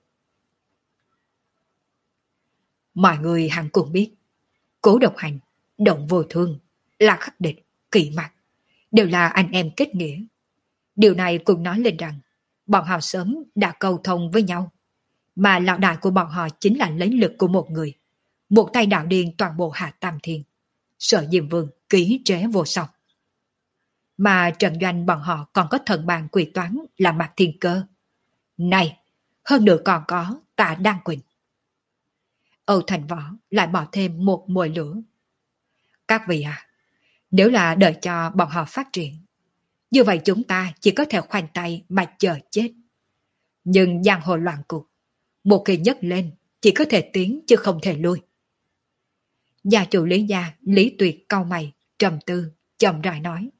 Mọi người hẳn cũng biết, Cố Độc Hành, Động Vô Thương, La Khắc Địch, Kỵ Mặc đều là anh em kết nghĩa. Điều này cũng nói lên rằng bọn họ sớm đã cầu thông với nhau, mà lão đại của bọn họ chính là lấy lực của một người, một tay đạo điên toàn bộ Hạ Tam Thiên, Sở Diêm Vương ký chế vô song. Mà trận doanh bọn họ còn có thần bàn quỷ toán là Mạc Thiên Cơ. Này, hơn nữa còn có Tạ Đan Quỳnh. Âu Thành Võ lại bỏ thêm một mồi lửa. Các vị à, nếu là đợi cho bọn họ phát triển, như vậy chúng ta chỉ có thể khoanh tay mà chờ chết. Nhưng giang hồ loạn cục, một khi nhấc lên chỉ có thể tiến chứ không thể lui. Gia chủ Lý Gia Lý Tuyệt cau mày, trầm tư, chậm rãi nói: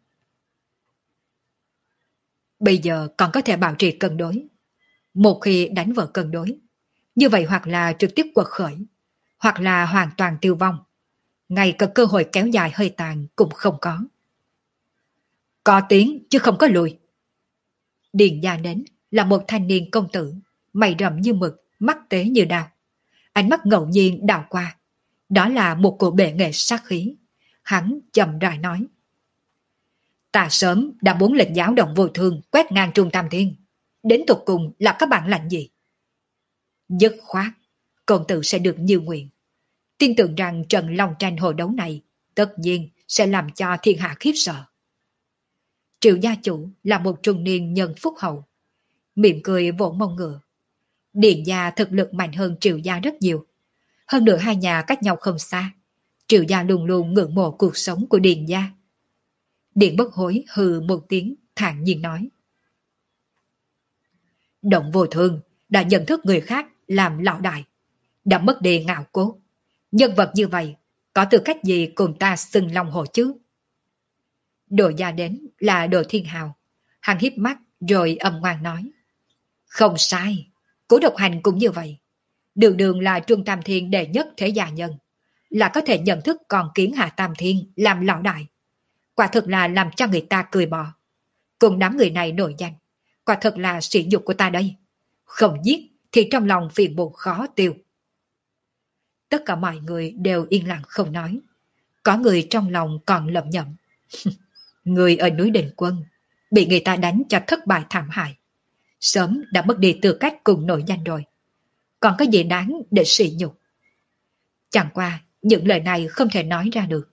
Bây giờ còn có thể bảo trì cân đối. Một khi đánh vỡ cân đối, như vậy hoặc là trực tiếp quật khởi, hoặc là hoàn toàn tiêu vong. Ngay cả cơ hội kéo dài hơi tàn cũng không có. Có tiến chứ không có lùi. Điền Gia đến là một thanh niên công tử, mày rậm như mực, mắt tế như đao. Ánh mắt ngẫu nhiên đảo qua, đó là một cổ bệ nghệ sát khí. Hắn chậm rãi nói: Ta sớm đã muốn lệnh giáo Động Vô Thương quét ngang Trung Tam Thiên, đến tục cùng là các bản lệnh gì? Dứt khoát, công tử sẽ được như nguyện. Tin tưởng rằng trận long tranh hồ đấu này tất nhiên sẽ làm cho thiên hạ khiếp sợ. Triệu gia chủ là một trung niên nhân phúc hậu, mỉm cười vỗ mông ngựa. Điền gia thực lực mạnh hơn Triệu gia rất nhiều. Hơn nữa hai nhà cách nhau không xa. Triệu gia luôn luôn ngưỡng mộ cuộc sống của Điền gia. Điền Bất Hối hừ một tiếng, thản nhiên nói. Động Vô Thương đã nhận thức người khác làm lão đại, đã mất đi ngạo cốt. Nhân vật như vậy, có tư cách gì cùng ta xưng long hổ chứ? Đồ gia đến là Đồ Thiên Hào. Hắn híp mắt rồi âm ngoan nói. Không sai, Cố Độc Hành cũng như vậy. Đường đường là Trung Tam Thiên đệ nhất thế gia nhân, là có thể nhận thức còn kiến Hạ Tam Thiên làm lão đại. Quả thực là làm cho người ta cười bò. Cùng đám người này nổi danh, quả thật là sỉ nhục của ta đây. Không giết thì trong lòng phiền muộn khó tiêu. Tất cả mọi người đều yên lặng không nói. Có người trong lòng còn lẩm nhẩm. Người ở núi Đình Quân bị người ta đánh cho thất bại thảm hại, sớm đã mất đi tư cách cùng nổi danh rồi. Còn có gì đáng để sỉ nhục? Chẳng qua những lời này không thể nói ra được.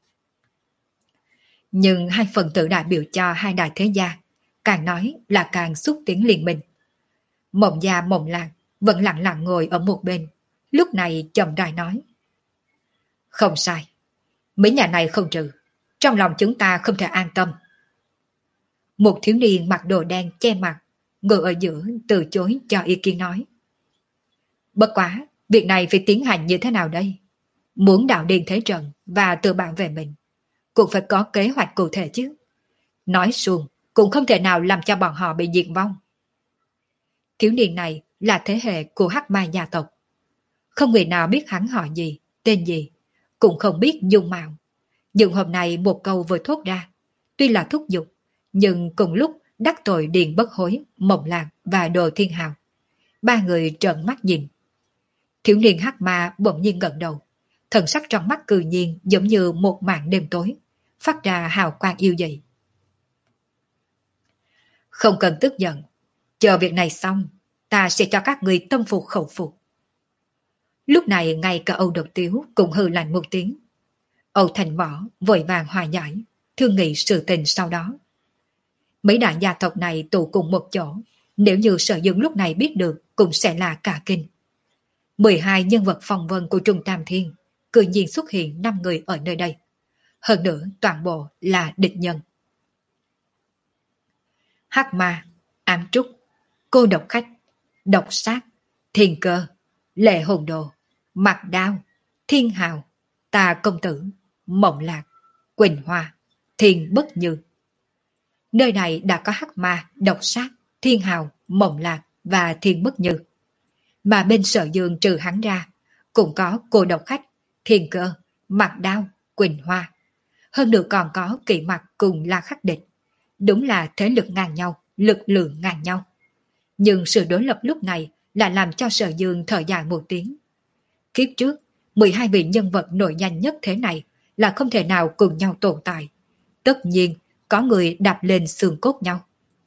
Nhưng hai phần tử đại biểu cho hai đại thế gia, càng nói là càng xúc tiến liên minh. Mộng gia Mộng Lạc vẫn lặng lặng ngồi ở một bên, lúc này chậm rãi nói. Không sai, mấy nhà này không trừ, trong lòng chúng ta không thể an tâm. Một thiếu niên mặc đồ đen che mặt, ngồi ở giữa từ chối cho ý kiến nói. Bất quá, việc này phải tiến hành như thế nào đây? Muốn đạo điên thế trận và tự bảo vệ mình, cũng phải có kế hoạch cụ thể chứ. Nói xuông, cũng không thể nào làm cho bọn họ bị diệt vong. Thiếu niên này là thế hệ của Hắc Ma gia tộc. Không người nào biết hắn họ gì, tên gì, cũng không biết dung mạo. Nhưng hôm nay một câu vừa thốt ra, tuy là thúc giục, nhưng cùng lúc đắc tội Điền Bất Hối, Mộng Lạc và Đồ Thiên Hào. Ba người trợn mắt nhìn. Thiếu niên Hắc Ma bỗng nhiên ngẩng đầu, thần sắc trong mắt cừ nhiên giống như một màn đêm tối, phát ra hào quang yêu dị. Không cần tức giận, chờ việc này xong, ta sẽ cho các người tâm phục khẩu phục. Lúc này ngay cả Âu Độc Tiếu cũng hừ lạnh một tiếng. Âu Thành Võ vội vàng hòa giải, thương nghị sự tình sau đó. Mấy đại gia tộc này tụ cùng một chỗ, nếu như Sở Dương lúc này biết được cũng sẽ là cả kinh. mười hai nhân vật phong vân của Trung Tam Thiên, cư nhiên xuất hiện năm người ở nơi đây. Hơn nữa toàn bộ là địch nhân. Hắc Ma, Ám Trúc, Cô Độc Khách, Độc Sát, Thiên Cơ, Lệ Hồn Đồ, Mặc Đao, Thiên Hào, Tà Công Tử, Mộng Lạc, Quỳnh Hoa, Thiên Bất Như. Nơi này đã có Hắc Ma, Độc Sát, Thiên Hào, Mộng Lạc và Thiên Bất Như. Mà bên Sở Dương trừ hắn ra, cũng có Cô Độc Khách, Thiên Cơ, Mặc Đao, Quỳnh Hoa. Hơn nữa còn có Kỵ Mặc cùng La Khắc Địch. Đúng là thế lực ngang nhau, lực lượng ngang nhau. Nhưng sự đối lập lúc này lại làm cho Sở Dương thở dài một tiếng. Kiếp trước, mười hai vị nhân vật nổi danh nhất thế này là không thể nào cùng nhau tồn tại. Tất nhiên, có người đạp lên xương cốt nhau.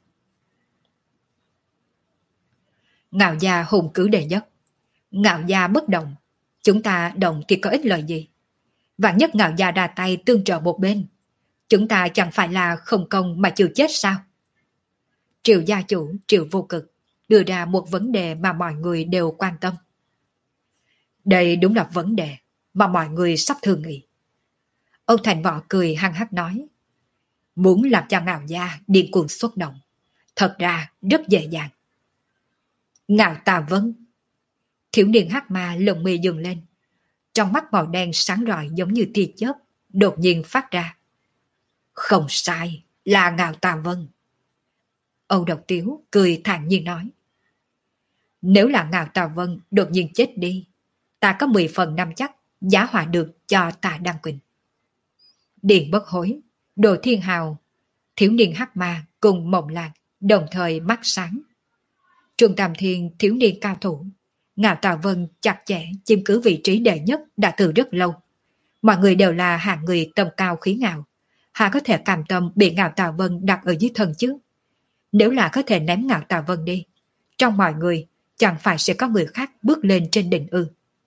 Ngạo gia hùng cứ đệ nhất. Ngạo gia bất động. Chúng ta động thì có ích lợi gì? Vạn nhất Ngạo gia đà tay tương trợ một bên. Chúng ta chẳng phải là không công mà chịu chết sao? Triệu gia chủ Triệu Vô Cực đưa ra một vấn đề mà mọi người đều quan tâm. Đây đúng là vấn đề mà mọi người sắp thương nghị. Ông Thành Võ cười hăng hắc nói. Muốn làm cho Ngạo gia điên cuồng xuất động, thật ra rất dễ dàng. Ngạo Tà Vân. Thiếu niên Hắc Ma lồng mi dừng lên. Trong mắt màu đen sáng rọi giống như tia chớp, đột nhiên phát ra. Không sai, là Ngạo Tà Vân. Âu Độc Tiếu cười thản nhiên nói. Nếu là Ngạo Tà Vân đột nhiên chết đi, ta có mười phần năm chắc giá họa được cho Tà Đăng Quỳnh. Điền Bất Hối, Đồ Thiên Hào, thiếu niên Hắc Ma cùng Mộng Lạc đồng thời mắt sáng. Trung Tam Thiên thiếu niên cao thủ, Ngạo Tà Vân chặt chẽ chiếm cứ vị trí đệ nhất đã từ rất lâu. Mọi người đều là hạng người tầm cao khí ngạo, hà có thể cam tâm bị Ngạo Tà Vân đặt ở dưới thân chứ? Nếu là có thể ném Ngạo Tà Vân đi, trong mọi người chẳng phải sẽ có người khác bước lên trên đỉnh ư?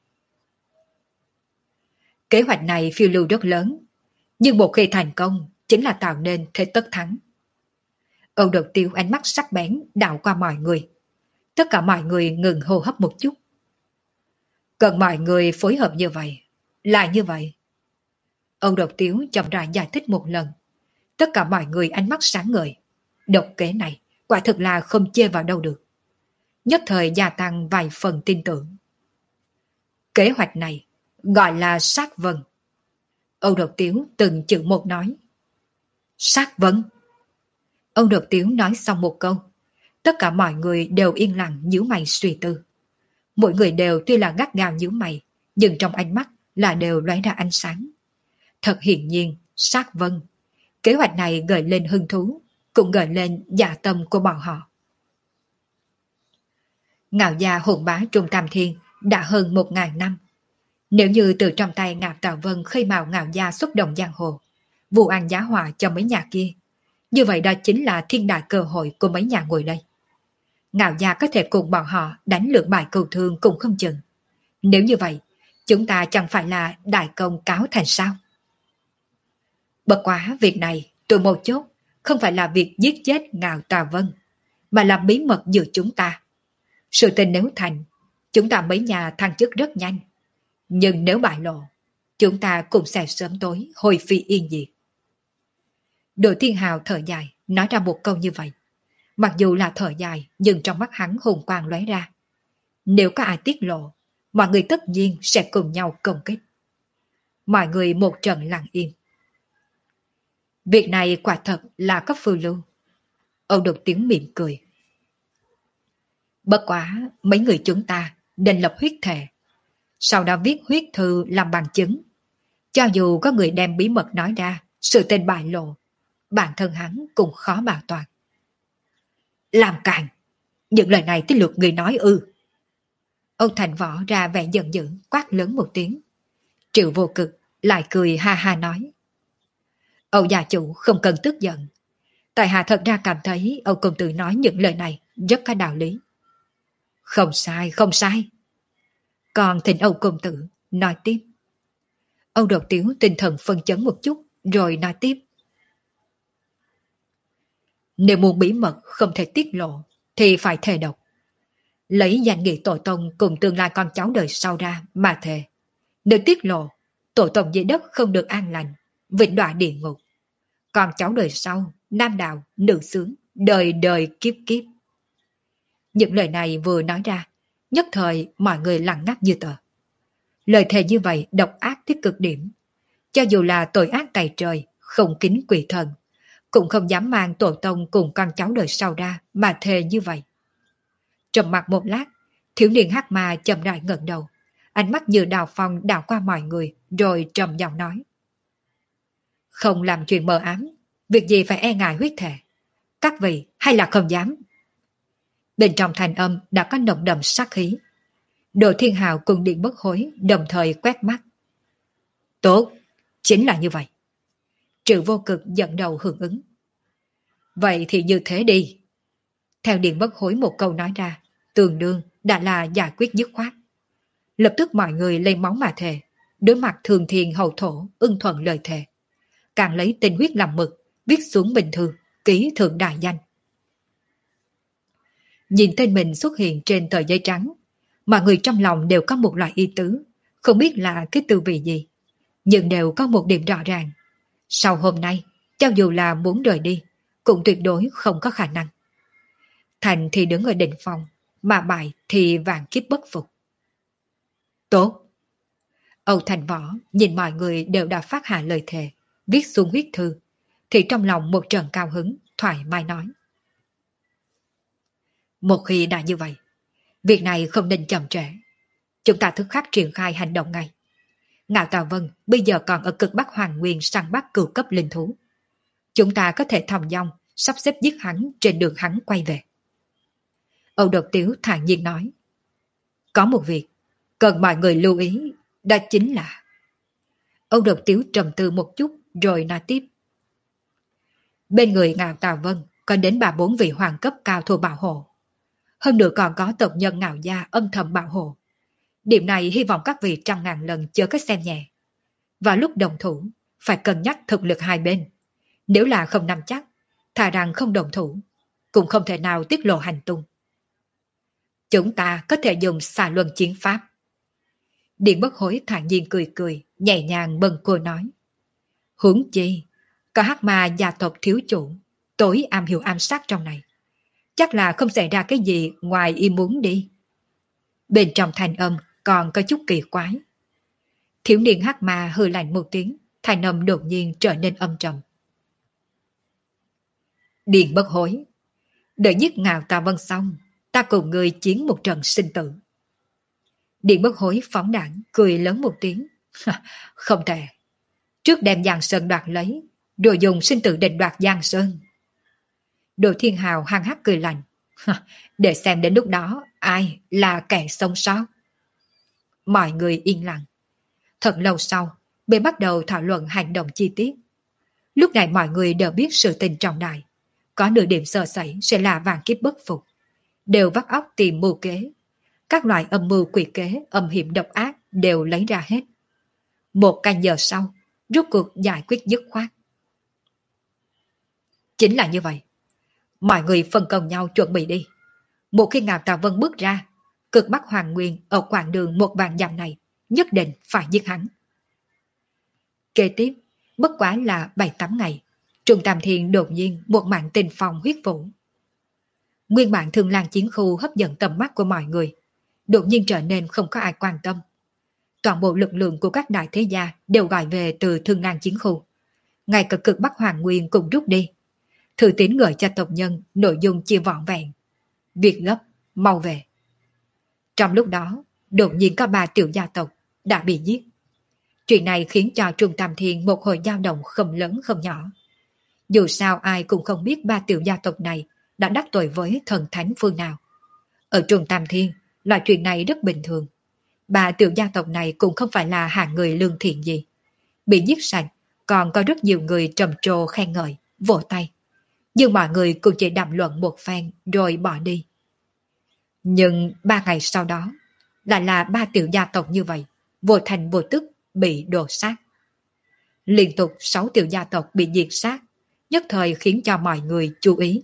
Kế hoạch này phiêu lưu rất lớn, nhưng một khi thành công chính là tạo nên thế tất thắng. Âu Đột Tiếu ánh mắt sắc bén đảo qua mọi người. Tất cả mọi người ngừng hô hấp một chút. Cần mọi người phối hợp như vậy, lại như vậy. Âu Đột Tiếu chậm rãi giải thích một lần. Tất cả mọi người ánh mắt sáng ngời. Độc kế này quả thực là không chê vào đâu được. Nhất thời gia tăng vài phần tin tưởng. Kế hoạch này gọi là sát vân. Âu Đột Tiếu từng chữ một nói. Sát vân. Âu Đột Tiếu nói xong một câu. Tất cả mọi người đều yên lặng nhíu mày suy tư. Mỗi người đều tuy là gắt gao nhíu mày, nhưng trong ánh mắt là đều lóe ra ánh sáng. Thật hiển nhiên, sát vân. Kế hoạch này gợi lên hứng thú, cũng gợi lên dạ tâm của bọn họ. Ngạo gia hùng bá Trung Tam Thiên đã hơn một ngàn năm. Nếu như từ trong tay Ngạo Tào Vân khơi mào Ngạo gia xuất động giang hồ, vụ ăn giá hòa cho mấy nhà kia, như vậy đó chính là thiên đại cơ hội của mấy nhà ngồi đây. Ngạo gia có thể cùng bọn họ đánh lượt bài cầu thương cũng không chừng. Nếu như vậy, chúng ta chẳng phải là đại công cáo thành sao? Bất quá việc này, từ một chốt, không phải là việc giết chết Ngạo Tào Vân, mà là bí mật giữa chúng ta. Sự tình nếu thành, chúng ta mấy nhà thăng chức rất nhanh. Nhưng nếu bại lộ, chúng ta cũng sẽ sớm tối hồi phi yên diệt. Đỗ Thiên Hào thở dài, nói ra một câu như vậy. Mặc dù là thở dài, nhưng trong mắt hắn hùng quang lóe ra. Nếu có ai tiết lộ, mọi người tất nhiên sẽ cùng nhau công kích. Mọi người một trận lặng im. Việc này quả thật là có phiêu lưu. Âu Đột Tiếng mỉm cười. Bất quá, mấy người chúng ta nên lập huyết thệ. Sau đó viết huyết thư làm bằng chứng. Cho dù có người đem bí mật nói ra, sự tình bại lộ, bản thân hắn cũng khó bảo toàn. Làm càn! Những lời này tới lượt người nói ư. Âu Thành Võ ra vẻ giận dữ, quát lớn một tiếng. Triệu Vô Cực lại cười ha ha nói. Âu gia chủ không cần tức giận. Tại hạ thật ra cảm thấy Âu công tử nói những lời này rất có đạo lý. Không sai, không sai. Còn thỉnh Âu công tử nói tiếp. Âu Đột Tiếu tinh thần phân chấn một chút rồi nói tiếp. Nếu muốn bí mật không thể tiết lộ thì phải thề độc. Lấy danh nghĩa tổ tông cùng tương lai con cháu đời sau ra mà thề. Nếu tiết lộ, tổ tông dưới đất không được an lành, vĩnh đọa địa ngục. Con cháu đời sau, nam đạo, nữ xướng, đời đời kiếp kiếp. Những lời này vừa nói ra, nhất thời mọi người lặng ngắt như tờ. Lời thề như vậy độc ác tới cực điểm. Cho dù là tội ác tày trời, không kính quỷ thần, cũng không dám mang tổ tông cùng con cháu đời sau ra mà thề như vậy. Trầm mặc một lát, thiếu niên hắc ma chậm rãi ngẩng đầu, ánh mắt như đào phong đảo qua mọi người, rồi trầm giọng nói. Không làm chuyện mờ ám, việc gì phải e ngại huyết thệ. Các vị hay là không dám? Bên trong thành âm đã có nồng đậm sát khí. Đỗ Thiên Hào cùng Điện Bất Hối đồng thời quét mắt. Tốt, chính là như vậy. Triệu Vô Cực dẫn đầu hưởng ứng. Vậy thì như thế đi. Theo Điện Bất Hối một câu nói ra, tương đương đã là giải quyết dứt khoát. Lập tức mọi người lấy máu mà thề, đối mặt thường thiên hậu thổ ưng thuận lời thề. Càng lấy tinh huyết làm mực, viết xuống bình thư, ký thượng đại danh. Nhìn tên mình xuất hiện trên tờ giấy trắng, mọi người trong lòng đều có một loại ý tứ, không biết là cái tư vị gì, nhưng đều có một điểm rõ ràng. Sau hôm nay, cho dù là muốn rời đi, cũng tuyệt đối không có khả năng. Thành thì đứng ở đỉnh phòng, mà bại thì vạn kiếp bất phục. Tốt! Âu Thành Võ nhìn mọi người đều đã phát hạ lời thề, viết xuống huyết thư, thì trong lòng một trận cao hứng, thoải mái nói. Một khi đã như vậy, việc này không nên chậm trễ. Chúng ta thức khắc triển khai hành động ngay. Ngạo Tào Vân bây giờ còn ở cực Bắc Hoàng Nguyên săn bắt cửu cấp linh thú. Chúng ta có thể thòng dong sắp xếp giết hắn trên đường hắn quay về. Âu Đột Tiếu thản nhiên nói. Có một việc cần mọi người lưu ý, đó chính là... Âu Đột Tiếu trầm tư một chút rồi nói tiếp. Bên người Ngạo Tào Vân có đến ba bốn vị hoàng cấp cao thủ bảo hộ. Hơn nữa còn có tộc nhân Ngạo gia âm thầm bảo hộ. Điểm này hy vọng các vị trăm ngàn lần chớ có xem nhẹ. Và lúc đồng thủ, phải cân nhắc thực lực hai bên. Nếu là không nắm chắc, thà rằng không đồng thủ, cũng không thể nào tiết lộ hành tung. Chúng ta có thể dùng xà luân chiến pháp. Điện Bất Hối thản nhiên cười cười, nhẹ nhàng bâng cô nói. Huống chi, có hắc ma gia tộc thiếu chủ, tối am hiểu ám sát trong này. Chắc là không xảy ra cái gì ngoài ý muốn đi. Bên trong thanh âm còn có chút kỳ quái. Thiếu niên hắc ma hừ lạnh một tiếng, thanh âm đột nhiên trở nên âm trầm. Điện Bất Hối, đợi giết Ngạo Tà Vân xong, ta cùng người chiến một trận sinh tử. Điện Bất Hối phóng đảng, cười lớn một tiếng. Không thể. Trước đem Giang Sơn đoạt lấy, rồi dùng sinh tử định đoạt Giang Sơn. Đồ Thiên Hào hăng hắc cười lạnh. Để xem đến lúc đó ai là kẻ sống sót. Mọi người yên lặng. Thật lâu sau, bên bắt đầu thảo luận hành động chi tiết. Lúc này mọi người đều biết sự tình trọng đại. Có nửa điểm sơ sẩy sẽ là vạn kiếp bất phục. Đều vắt óc tìm mưu kế. Các loại âm mưu quỷ kế, âm hiểm độc ác đều lấy ra hết. Một canh giờ sau, rốt cuộc giải quyết dứt khoát. Chính là như vậy. Mọi người phân công nhau chuẩn bị đi. Một khi Ngạo Tà Vân bước ra, cực bắc Hoàng Nguyên ở quãng đường một vạn dặm này nhất định phải giết hắn. Kế tiếp, bất quá là bảy tám ngày, Trùng Tam Thiên đột nhiên một mạng tình phòng huyết vũ. Nguyên bản Thương Lan chiến khu hấp dẫn tầm mắt của mọi người, đột nhiên trở nên không có ai quan tâm. Toàn bộ lực lượng của các đại thế gia đều gọi về từ Thương Lan chiến khu. Ngay cả cực bắc Hoàng Nguyên cũng rút đi. Thư tín gửi cho tộc nhân nội dung chia vọn vẹn. Việc gấp, mau về. Trong lúc đó, đột nhiên có ba tiểu gia tộc đã bị giết. Chuyện này khiến cho Trùng Tam Thiên một hồi dao động không lớn không nhỏ. Dù sao ai cũng không biết ba tiểu gia tộc này đã đắc tội với thần thánh phương nào. Ở Trùng Tam Thiên, loại chuyện này rất bình thường. Ba tiểu gia tộc này cũng không phải là hạng người lương thiện gì. Bị giết sạch, còn có rất nhiều người trầm trồ khen ngợi, vỗ tay. Nhưng mọi người cũng chỉ đàm luận một phen rồi bỏ đi. Nhưng ba ngày sau đó, lại là ba tiểu gia tộc như vậy, vô thành vô tức bị đổ sát. Liên tục sáu tiểu gia tộc bị diệt sát, nhất thời khiến cho mọi người chú ý.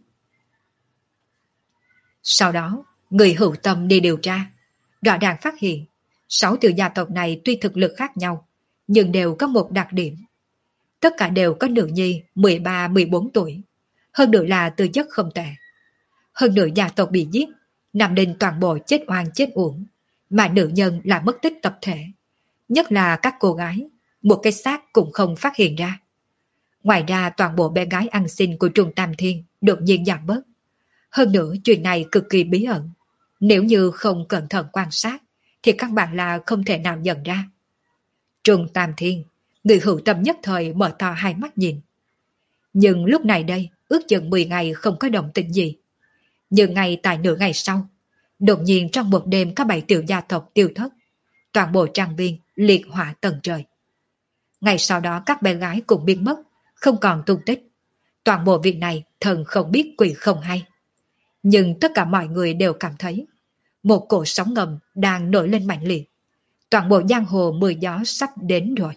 Sau đó, người hữu tâm đi điều tra, rõ ràng phát hiện sáu tiểu gia tộc này tuy thực lực khác nhau, nhưng đều có một đặc điểm. Tất cả đều có nữ nhi mười ba mười bốn tuổi, hơn nữa là tư chất không tệ. Hơn nữa gia tộc bị giết, Nam Đinh toàn bộ chết oan chết uổng, mà nữ nhân là mất tích tập thể. Nhất là các cô gái, một cái xác cũng không phát hiện ra. Ngoài ra toàn bộ bé gái ăn xin của Trùng Tam Thiên đột nhiên giảm bớt. Hơn nữa chuyện này cực kỳ bí ẩn. Nếu như không cẩn thận quan sát, thì căn bản là không thể nào nhận ra. Trùng Tam Thiên, người hữu tâm nhất thời mở to hai mắt nhìn. Nhưng lúc này đây, ước chừng mười ngày không có động tĩnh gì. Nhưng ngay tại nửa ngày sau, đột nhiên trong một đêm có bảy tiểu gia tộc tiêu thất. Toàn bộ trang viên liệt hỏa tầng trời. Ngày sau đó các bé gái cũng biến mất, không còn tung tích. Toàn bộ việc này thần không biết quỷ không hay. Nhưng tất cả mọi người đều cảm thấy một cổ sóng ngầm đang nổi lên mạnh liệt. Toàn bộ giang hồ mưa gió sắp đến rồi.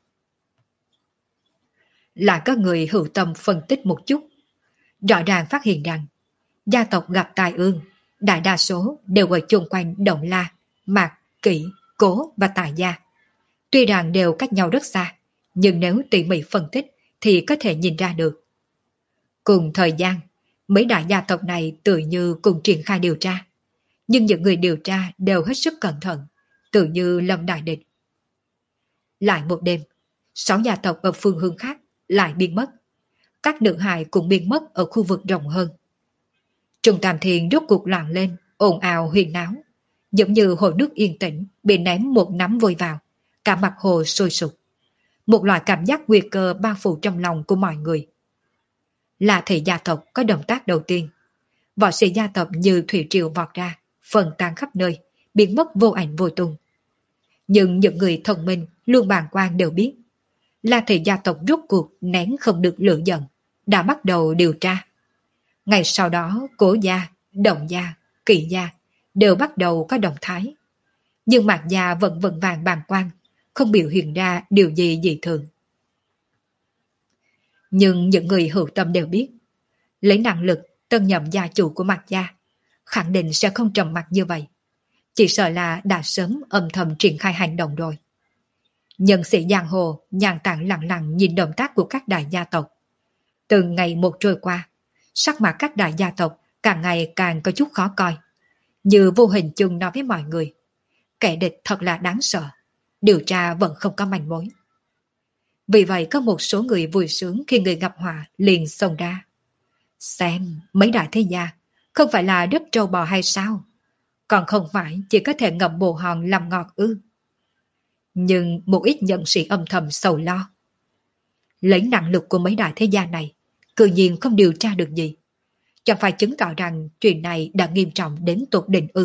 Lại có người hữu tâm phân tích một chút. Rõ ràng phát hiện rằng gia tộc gặp tai ương, đại đa số đều ở chung quanh Động La, Mạc, Kỷ, Cố và Tài Gia. Tuy rằng đều cách nhau rất xa, nhưng nếu tỉ mỉ phân tích thì có thể nhìn ra được. Cùng thời gian, mấy đại gia tộc này tự như cùng triển khai điều tra. Nhưng những người điều tra đều hết sức cẩn thận, tự như lâm đại địch. Lại một đêm, sáu gia tộc ở phương hướng khác lại biến mất. Các nữ hài cũng biến mất ở khu vực rộng hơn. Trùng Tam Thiên rốt cuộc loạn lên, ồn ào huyền náo, giống như hồ nước yên tĩnh bị ném một nắm vôi vào, cả mặt hồ sôi sục. Một loại cảm giác nguy cơ bao phủ trong lòng của mọi người. Là thị gia tộc có động tác đầu tiên. Võ sĩ gia tộc như thủy triều vọt ra, phân tan khắp nơi, biến mất vô ảnh vô tung. Nhưng những người thông minh luôn bàng quan đều biết, là thị gia tộc rốt cuộc nén không được lửa giận, đã bắt đầu điều tra. Ngày sau đó, Cố gia, Động gia, Kỵ gia đều bắt đầu có động thái. Nhưng Mạc gia vẫn vững vàng bàng quan, không biểu hiện ra điều gì dị thường. Nhưng những người hữu tâm đều biết, Lấy năng lực tân nhậm gia chủ của Mạc gia, khẳng định sẽ không trầm mặc như vậy. Chỉ sợ là đã sớm âm thầm triển khai hành động rồi. Nhân sĩ giang hồ nhàn tản lặng lặng nhìn động tác của các đại gia tộc. Từng ngày một trôi qua, sắc mặt các đại gia tộc càng ngày càng có chút khó coi. Như vô hình chung nói với mọi người, kẻ địch thật là đáng sợ, điều tra vẫn không có manh mối. Vì vậy có một số người vui sướng khi người gặp họa liền xông ra. Xem mấy đại thế gia, không phải là đất trâu bò hay sao? Còn không phải chỉ có thể ngậm bồ hòn làm ngọt ư? Nhưng một ít nhân sĩ âm thầm sầu lo. Lấy năng lực của mấy đại thế gia này, tự nhiên không điều tra được gì. Chẳng phải chứng tỏ rằng chuyện này đã nghiêm trọng đến tột đỉnh ư?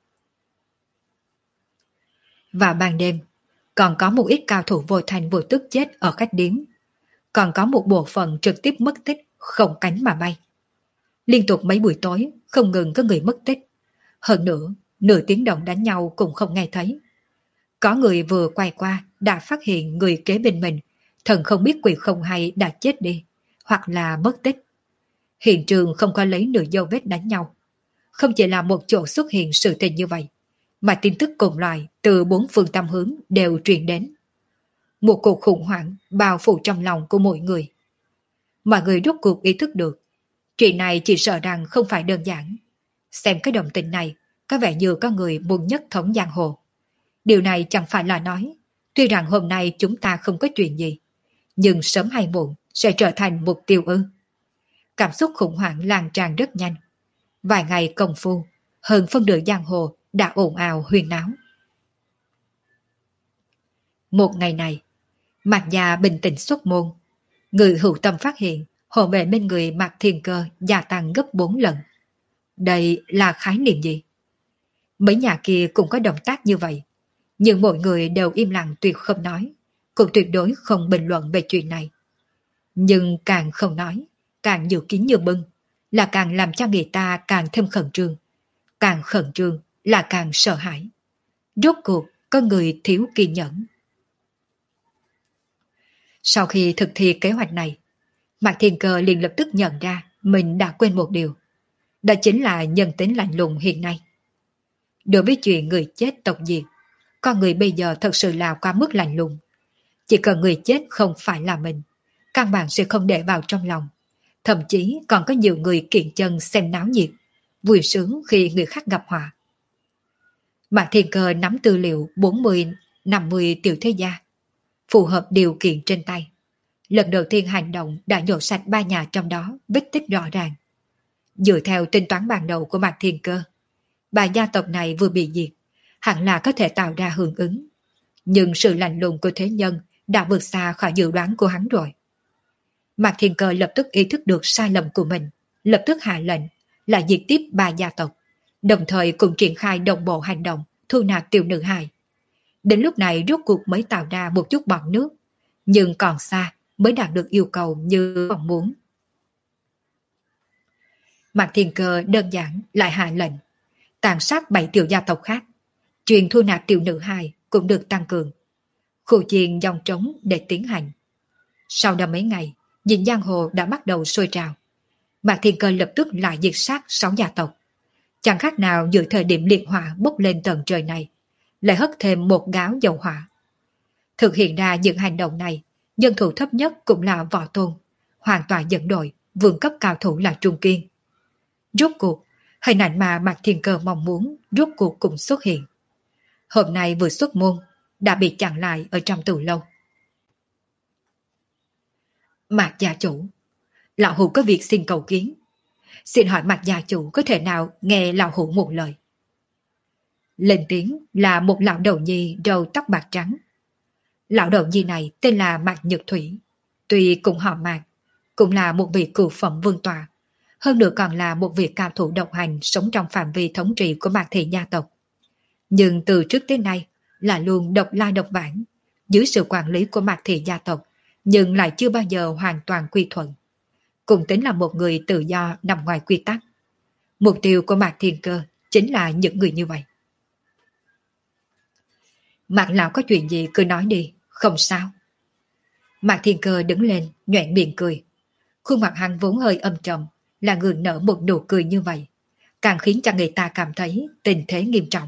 Và ban đêm, còn có một ít cao thủ vô thành vô tức chết ở khách điếm. Còn có một bộ phận trực tiếp mất tích, không cánh mà bay. Liên tục mấy buổi tối, không ngừng có người mất tích. Hơn nữa, nửa tiếng động đánh nhau cũng không nghe thấy. Có người vừa quay qua đã phát hiện người kế bên mình, thần không biết quỷ không hay đã chết đi, hoặc là mất tích. Hiện trường không có lấy nửa dấu vết đánh nhau. Không chỉ là một chỗ xuất hiện sự tình như vậy, mà tin tức cùng loại từ bốn phương tám hướng đều truyền đến. Một cuộc khủng hoảng bao phủ trong lòng của mỗi người. Mọi người rốt cuộc ý thức được, chuyện này chỉ sợ rằng không phải đơn giản. Xem cái đồng tình này, có vẻ như có người muốn nhất thống giang hồ. Điều này chẳng phải là nói, tuy rằng hôm nay chúng ta không có chuyện gì, nhưng sớm hay muộn sẽ trở thành mục tiêu ư. Cảm xúc khủng hoảng lan tràn rất nhanh. Vài ngày công phu, hơn phân nửa giang hồ đã ồn ào huyên náo. Một ngày này, Mạc gia bình tĩnh xuất môn. Người hữu tâm phát hiện hộ vệ bên người Mạc Thiên Cơ gia tăng gấp bốn lần. Đây là khái niệm gì? Mấy nhà kia cũng có động tác như vậy, nhưng mọi người đều im lặng tuyệt không nói, cũng tuyệt đối không bình luận về chuyện này. Nhưng càng không nói, càng dự kín như bưng, là càng làm cho người ta càng thêm khẩn trương. Càng khẩn trương là càng sợ hãi. Rốt cuộc có người thiếu kiên nhẫn. Sau khi thực thi kế hoạch này, Mạc Thiên Cơ liền lập tức nhận ra mình đã quên một điều. Đó chính là nhân tính lạnh lùng hiện nay. Đối với chuyện người chết tộc diệt, con người bây giờ thật sự là quá mức lạnh lùng. Chỉ cần người chết không phải là mình, căn bản sẽ không để vào trong lòng. Thậm chí còn có nhiều người kiện chân xem náo nhiệt, vui sướng khi người khác gặp họa. Mạc Thiên Cơ nắm tư liệu bốn mươi năm mươi tiểu thế gia, phù hợp điều kiện trên tay. Lần đầu tiên hành động đã nhổ sạch ba nhà trong đó, vết tích rõ ràng. Dựa theo tính toán ban đầu của Mạc Thiên Cơ, ba gia tộc này vừa bị diệt, hẳn là có thể tạo ra hưởng ứng. Nhưng sự lạnh lùng của thế nhân đã vượt xa khỏi dự đoán của hắn rồi. Mạc Thiên Cơ lập tức ý thức được sai lầm của mình, lập tức hạ lệnh là diệt tiếp ba gia tộc, đồng thời cùng triển khai đồng bộ hành động thu nạp tiểu nữ hài. Đến lúc này rốt cuộc mới tạo ra một chút bọt nước, nhưng còn xa mới đạt được yêu cầu như mong muốn. Mạc Thiên Cơ đơn giản lại hạ lệnh tàn sát bảy tiểu gia tộc khác, truyền thu nạp tiểu nữ hài cũng được tăng cường, khu chiên dòng trống để tiến hành. Sau đó mấy ngày, nhìn giang hồ đã bắt đầu sôi trào. Mạc Thiên Cơ lập tức lại diệt sát sáu gia tộc, chẳng khác nào giữa thời điểm liệt hỏa bốc lên tận trời này, lại hất thêm một gáo dầu hỏa. Thực hiện ra những hành động này, nhân thủ thấp nhất cũng là Võ Tôn, hoàn toàn dẫn đội, vương cấp cao thủ là Trung Kiên. Rốt cuộc, hình ảnh mà Mạc Thiên Cơ mong muốn rốt cuộc cũng xuất hiện. Hôm nay vừa xuất môn, đã bị chặn lại ở trong từ lâu. Mạc gia chủ, lão hủ có việc xin cầu kiến. Xin hỏi Mạc gia chủ có thể nào nghe lão hủ một lời? Lên tiếng là một lão đầu nhi râu tóc bạc trắng. Lão đầu nhi này tên là Mạc Nhược Thủy, tuy cũng họ Mạc, cũng là một vị cửu phẩm vương tọa, hơn nữa còn là một vị cao thủ độc hành sống trong phạm vi thống trị của Mạc thị gia tộc. Nhưng từ trước tới nay là luôn độc lai độc vãng, dưới sự quản lý của Mạc thị gia tộc, nhưng lại chưa bao giờ hoàn toàn quy thuận. Cũng tính là một người tự do nằm ngoài quy tắc. Mục tiêu của Mạc Thiên Cơ chính là những người như vậy. Mạc lão có chuyện gì cứ nói đi, không sao. Mạc Thiên Cơ đứng lên, nhoẻn miệng cười. Khuôn mặt hắn vốn hơi âm trầm, là người nở một nụ cười như vậy, càng khiến cho người ta cảm thấy tình thế nghiêm trọng.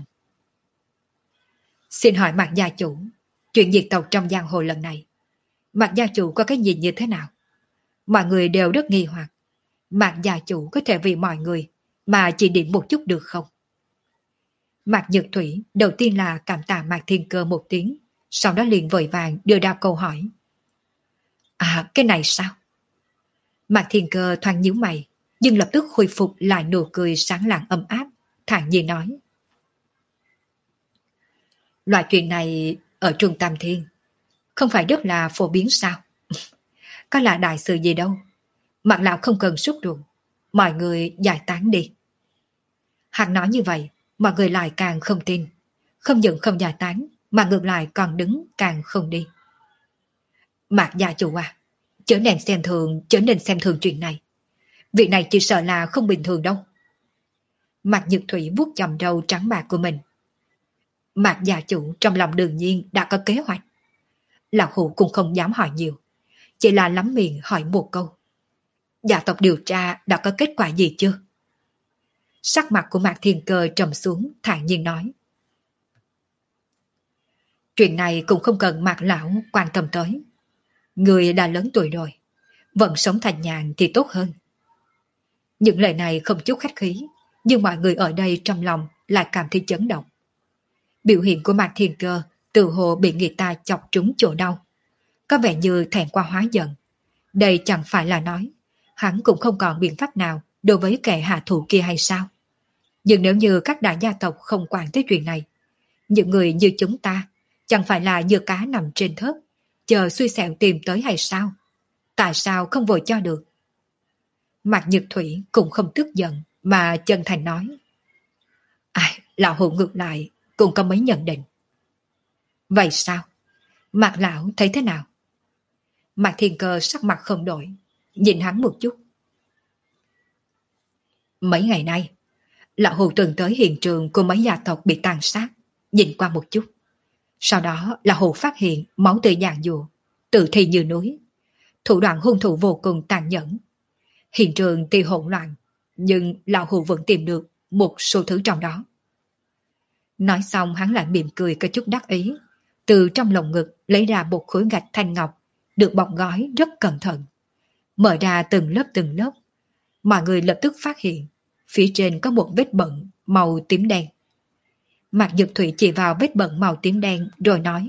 Xin hỏi Mạc gia chủ, chuyện diệt tộc trong giang hồ lần này, Mạc gia chủ có cái nhìn như thế nào? Mọi người đều rất nghi hoặc. Mạc gia chủ có thể vì mọi người mà chỉ điểm một chút được không? Mạc Nhược Thủy đầu tiên là cảm tạ Mạc Thiên Cơ một tiếng, sau đó liền vội vàng đưa ra câu hỏi. À, cái này sao? Mạc Thiên Cơ thoáng nhíu mày, nhưng lập tức khôi phục lại nụ cười sáng lạng ấm áp, thản nhiên nói. Loại chuyện này ở Trung Tam Thiên không phải rất là phổ biến sao? Có là đại sự gì đâu. Mạc lão không cần xúc ruột, mọi người giải tán đi. Hắn nói như vậy, mọi người lại càng không tin, không những không giải tán mà ngược lại còn đứng càng không đi. Mạc gia chủ à, chớ nên xem thường, chớ nên xem thường chuyện này. Việc này chỉ sợ là không bình thường đâu. Mạc Nhược Thủy vuốt chòm râu trắng bạc của mình. Mạc gia chủ trong lòng đương nhiên đã có kế hoạch. Lão Hủ cũng không dám hỏi nhiều, chỉ là lắm miệng hỏi một câu. Gia tộc điều tra đã có kết quả gì chưa? Sắc mặt của Mạc Thiên Cơ trầm xuống, thản nhiên nói. Chuyện này cũng không cần Mạc lão quan tâm tới. Người đã lớn tuổi rồi, vẫn sống thành nhàn thì tốt hơn. Những lời này không chút khách khí, nhưng mọi người ở đây trong lòng lại cảm thấy chấn động. Biểu hiện của Mạc Thiên Cơ tự hồ bị người ta chọc trúng chỗ đau, có vẻ như thẹn qua hóa giận. Đây chẳng phải là nói hắn cũng không còn biện pháp nào đối với kẻ hạ thủ kia hay sao? Nhưng nếu như các đại gia tộc không quản tới chuyện này, những người như chúng ta chẳng phải là như cá nằm trên thớt, chờ xui xẻo tìm tới hay sao? Tại sao không vội cho được? Mạc Nhược Thủy cũng không tức giận mà chân thành nói. Ai, lão hữu ngược lại cũng có mấy nhận định. Vậy sao? Mạc lão thấy thế nào? Mạc Thiên Cơ sắc mặt không đổi, nhìn hắn một chút. Mấy ngày nay, lão hữu từng tới hiện trường của mấy gia tộc bị tàn sát, nhìn qua một chút. Sau đó lão hữu phát hiện máu tươi dàn dụa, tự thi như núi. Thủ đoạn hung thủ vô cùng tàn nhẫn. Hiện trường tuy hỗn loạn, nhưng lão hữu vẫn tìm được một số thứ trong đó. Nói xong hắn lại mỉm cười có chút đắc ý, từ trong lồng ngực lấy ra một khối gạch thanh ngọc, được bọc gói rất cẩn thận. Mở ra từng lớp từng lớp, mọi người lập tức phát hiện phía trên có một vết bẩn màu tím đen. Mạc Dực Thủy chỉ vào vết bẩn màu tím đen rồi nói.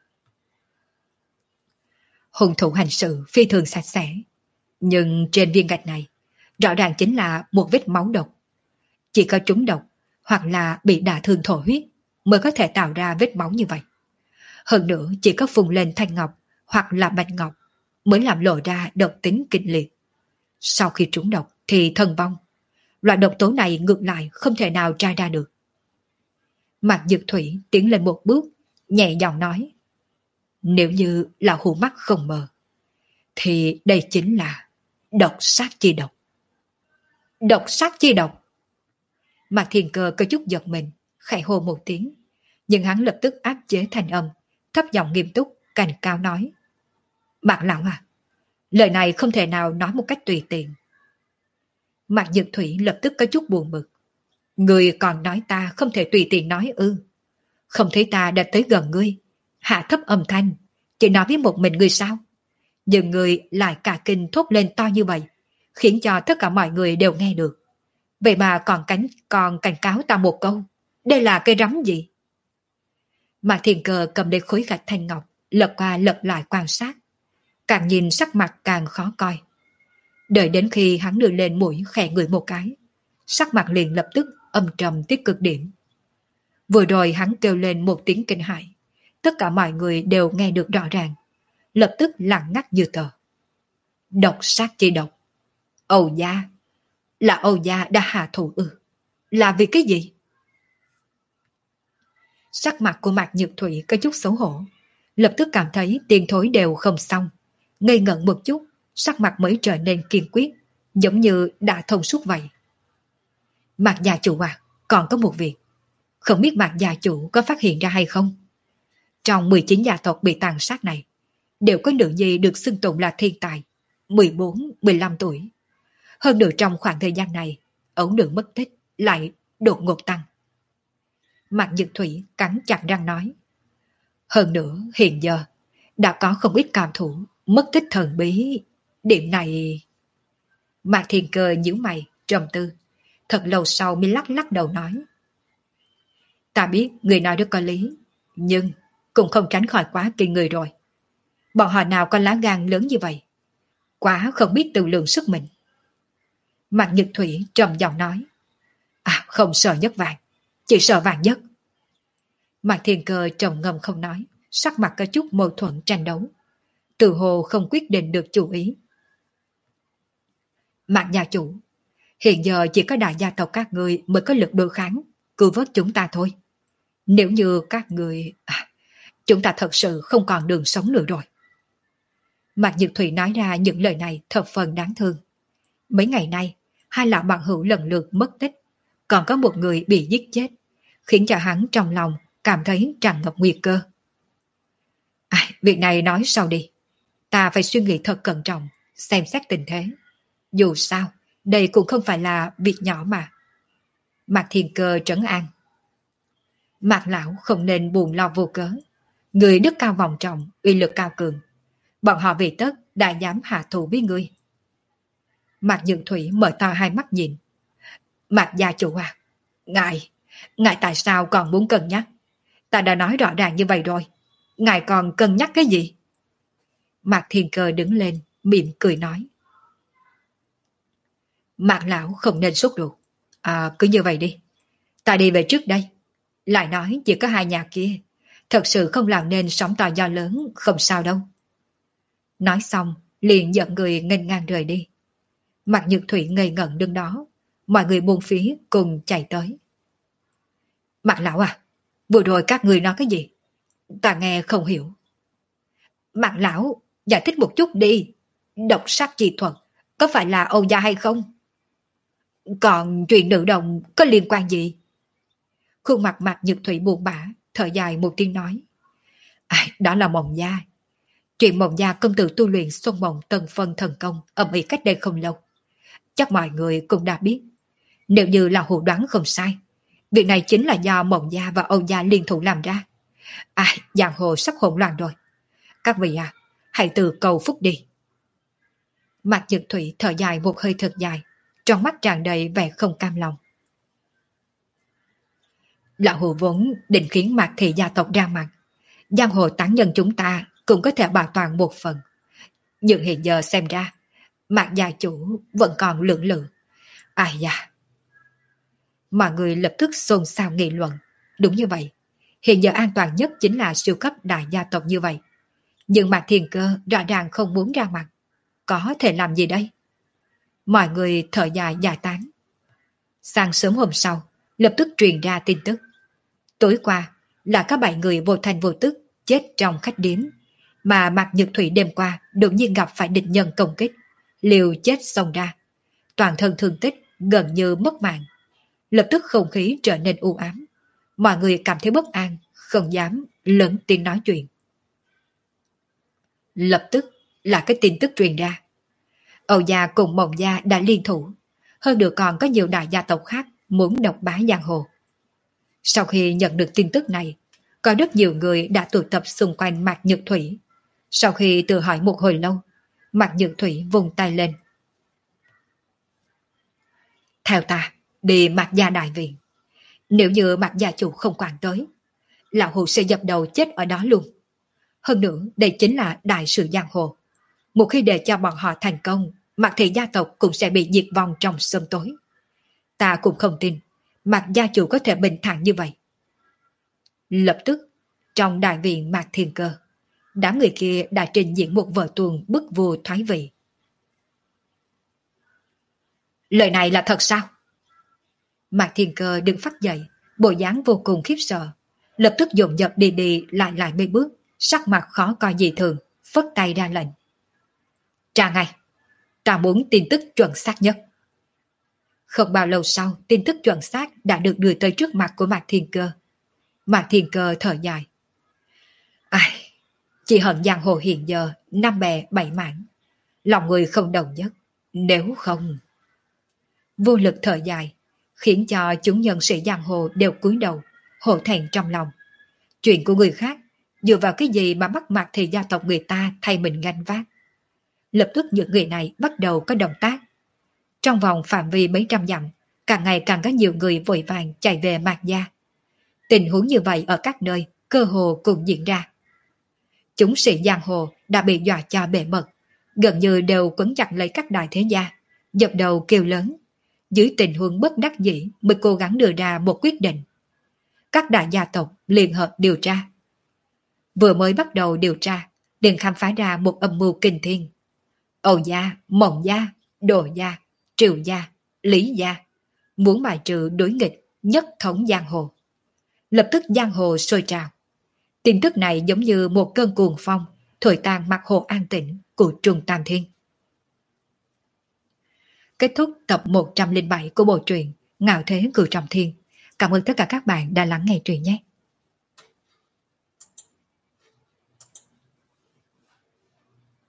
Hung thủ hành sự phi thường sạch sẽ, nhưng trên viên gạch này rõ ràng chính là một vết máu độc. Chỉ có trúng độc hoặc là bị đả thương thổ huyết mới có thể tạo ra vết máu như vậy. Hơn nữa chỉ có phùng lên thanh ngọc hoặc là bạch ngọc mới làm lộ ra độc tính kịch liệt. Sau khi trúng độc thì thân vong. Loại độc tố này ngược lại không thể nào tra ra được. Mạc Dực Thủy tiến lên một bước, nhẹ giọng nói. Nếu như lão hủ mắt không mờ, thì đây chính là độc sát chi độc. Độc sát chi độc. Mạc Thiên Cơ có chút giật mình, khẽ hô một tiếng, nhưng hắn lập tức áp chế thành âm, thấp giọng nghiêm túc, cảnh cao nói. Mạc lão à, lời này không thể nào nói một cách tùy tiện. Mạc Dực Thủy lập tức có chút buồn bực. Người còn nói ta không thể tùy tiện nói ư? Không thấy ta đã tới gần ngươi, hạ thấp âm thanh, chỉ nói với một mình ngươi sao? Nhưng ngươi lại cả kinh thốt lên to như vậy, khiến cho tất cả mọi người đều nghe được. Vậy mà còn cảnh còn cảnh cáo ta một câu, đây là cây rắm gì? Mạc Thiên Cơ cầm lấy khối gạch thanh ngọc, lật qua lật lại quan sát, càng nhìn sắc mặt càng khó coi. Đợi đến khi hắn đưa lên mũi khẽ ngửi một cái, sắc mặt liền lập tức âm trầm tới cực điểm. Vừa rồi hắn kêu lên một tiếng kinh hãi, tất cả mọi người đều nghe được rõ ràng, lập tức lặng ngắt như tờ. Độc sát chi độc. Âu gia, là Âu gia đã hạ thủ ư? Là vì cái gì? Sắc mặt của Mạc Nhược Thủy có chút xấu hổ, lập tức cảm thấy tiền thối đều không xong, ngây ngẩn một chút, sắc mặt mới trở nên kiên quyết, giống như đã thông suốt vậy. Mạc gia chủ à, còn có một việc, không biết Mạc gia chủ có phát hiện ra hay không? Trong mười chín gia tộc bị tàn sát này, đều có nữ nhi được xưng tụng là thiên tài, mười bốn, mười lăm tuổi. Hơn nữa trong khoảng thời gian này, ấu nữ mất tích lại đột ngột tăng. Mạc Nhược Thủy cắn chặt răng nói. Hơn nữa hiện giờ đã có không ít cao thủ mất tích thần bí. Điểm này... Mạc Thiên Cơ nhíu mày, trầm tư. Thật lâu sau mới lắc lắc đầu nói. Ta biết người nói rất có lý, nhưng cũng không tránh khỏi quá kinh người rồi. Bọn họ nào có lá gan lớn như vậy? Quá không biết tự lượng sức mình. Mạc Nhược Thủy trầm giọng nói. À, không sợ nhất vàng, chỉ sợ vàng nhất. Mạc Thiên Cơ trầm ngâm không nói, sắc mặt có chút mâu thuẫn tranh đấu. Từ hồ không quyết định được chủ ý. Mạc nhà chủ, hiện giờ chỉ có đại gia tộc các người mới có lực đối kháng, cứu vớt chúng ta thôi. Nếu như các người... À, chúng ta thật sự không còn đường sống nữa rồi. Mạc Nhược Thủy nói ra những lời này thập phần đáng thương. Mấy ngày nay, hai lão bằng hữu lần lượt mất tích, còn có một người bị giết chết, khiến cho hắn trong lòng cảm thấy tràn ngập nguy cơ. À, việc này nói sau đi. Ta phải suy nghĩ thật cẩn trọng, xem xét tình thế. Dù sao, đây cũng không phải là việc nhỏ mà. Mạc Thiên Cơ trấn an. Mạc lão không nên buồn lo vô cớ. Người đức cao vọng trọng, uy lực cao cường. Bọn họ vì tất đã dám hạ thủ với ngươi. Mạc Nhược Thủy mở to hai mắt nhìn. Mạc gia chủ à, ngài, ngài tại sao còn muốn cân nhắc? Ta đã nói rõ ràng như vậy rồi. Ngài còn cân nhắc cái gì? Mạc Thiên Cơ đứng lên, mỉm cười nói. Mạc lão không nên sốt ruột. À, cứ như vậy đi. Ta đi về trước đây. Lại nói chỉ có hai nhà kia. Thật sự không làm nên sóng to gió lớn, không sao đâu. Nói xong, liền dẫn người nghênh ngang rời đi. Mạc Nhược Thủy ngây ngẩn đứng đó. Mọi người buông phía cùng chạy tới. Mạc lão à, vừa rồi các người nói cái gì? Ta nghe không hiểu. Mạc lão, giải thích một chút đi. Độc sát chi thuật, có phải là Âu gia hay không? Còn chuyện nữ đồng có liên quan gì? Khuôn mặt Mạc Nhược Thủy buồn bã, thở dài một tiếng nói. À, đó là Mộng gia. Chuyện Mộng gia công tử tu luyện Xuân Mộng Tân Phân thần công ầm ĩ cách đây không lâu. Chắc mọi người cũng đã biết. Nếu như là hù đoán không sai, việc này chính là do Mộng gia và Âu gia liên thủ làm ra. À, giang hồ sắp hỗn loạn rồi. Các vị à, hãy từ cầu phúc đi. Mạc Nhược Thủy thở dài một hơi thật dài, trong mắt tràn đầy vẻ không cam lòng. Lão hù vốn định khiến Mạc thị gia tộc ra mặt, giang hồ tán nhân chúng ta cũng có thể bảo toàn một phần. Nhưng hiện giờ xem ra, Mạc gia chủ vẫn còn lưỡng lự. Ai da! Mọi người lập tức xôn xao nghị luận. Đúng như vậy, hiện giờ an toàn nhất chính là siêu cấp đại gia tộc như vậy. Nhưng Mạc Thiên Cơ rõ ràng không muốn ra mặt. Có thể làm gì đây? Mọi người thở dài giải tán. Sáng sớm hôm sau, lập tức truyền ra tin tức. Tối qua là có bảy người vô thành vô tức chết trong khách điếm, mà Mạc Nhược Thủy đêm qua đột nhiên gặp phải địch nhân công kích, liều chết xông ra. Toàn thân thương tích, gần như mất mạng. Lập tức không khí trở nên u ám. Mọi người cảm thấy bất an, không dám lớn tiếng nói chuyện. Lập tức là cái tin tức truyền ra. Âu gia cùng Mộng gia đã liên thủ, hơn nữa còn có nhiều đại gia tộc khác muốn độc bá giang hồ. Sau khi nhận được tin tức này, có rất nhiều người đã tụ tập xung quanh Mạc Nhược Thủy. Sau khi tự hỏi một hồi lâu, Mạc Nhược Thủy vùng tay lên. Theo ta, đi Mạc gia đại viện. Nếu như Mạc gia chủ không quản tới, lão hù sẽ dập đầu chết ở đó luôn. Hơn nữa, đây chính là đại sự giang hồ. Một khi để cho bọn họ thành công, Mạc thị gia tộc cũng sẽ bị diệt vong trong sớm tối. Ta cũng không tin Mạc gia chủ có thể bình thản như vậy. Lập tức, trong đại viện Mạc Thiên Cơ, đám người kia đã trình diễn một vở tuồng bức vua thoái vị. Lời này là thật sao? Mạc Thiên Cơ đứng phát dậy, bộ dáng vô cùng khiếp sợ, lập tức dồn dập đi đi lại lại mấy bước, sắc mặt khó coi dị thường, phất tay ra lệnh. Tra ngay, ta muốn tin tức chuẩn xác nhất. Không bao lâu sau, tin tức chuẩn xác đã được đưa tới trước mặt của Mạc Thiên Cơ. Mạc Thiên Cơ thở dài. Ai, chỉ hận giang hồ hiện giờ năm bè bảy mảng, lòng người không đồng nhất, nếu không... vô lực thở dài, khiến cho chúng nhân sĩ giang hồ đều cúi đầu, hổ thẹn trong lòng. Chuyện của người khác, dựa vào cái gì mà bắt mặt thì gia tộc người ta thay mình gánh vác. Lập tức những người này bắt đầu có động tác. Trong vòng phạm vi mấy trăm dặm, càng ngày càng có nhiều người vội vàng chạy về Mạc gia. Tình huống như vậy ở các nơi, cơ hồ cùng diễn ra. Chúng sĩ giang hồ đã bị dọa cho bể mật, gần như đều quấn chặt lấy các đại thế gia, dập đầu kêu lớn. Dưới tình huống bất đắc dĩ mới cố gắng đưa ra một quyết định. Các đại gia tộc liên hợp điều tra. Vừa mới bắt đầu điều tra, liền khám phá ra một âm mưu kinh thiên. Âu gia, Mộng gia, Đồ gia, Triệu gia, Lý gia muốn bài trừ đối nghịch nhất thống giang hồ. Lập tức giang hồ sôi trào. Tin tức này giống như một cơn cuồng phong thổi tan mặt hồ an tĩnh của Trung Tam Thiên. Kết thúc tập một trăm lẻ bảy của bộ truyện Ngạo Thế Cửu Trọng Thiên. Cảm ơn tất cả các bạn đã lắng nghe truyện nhé.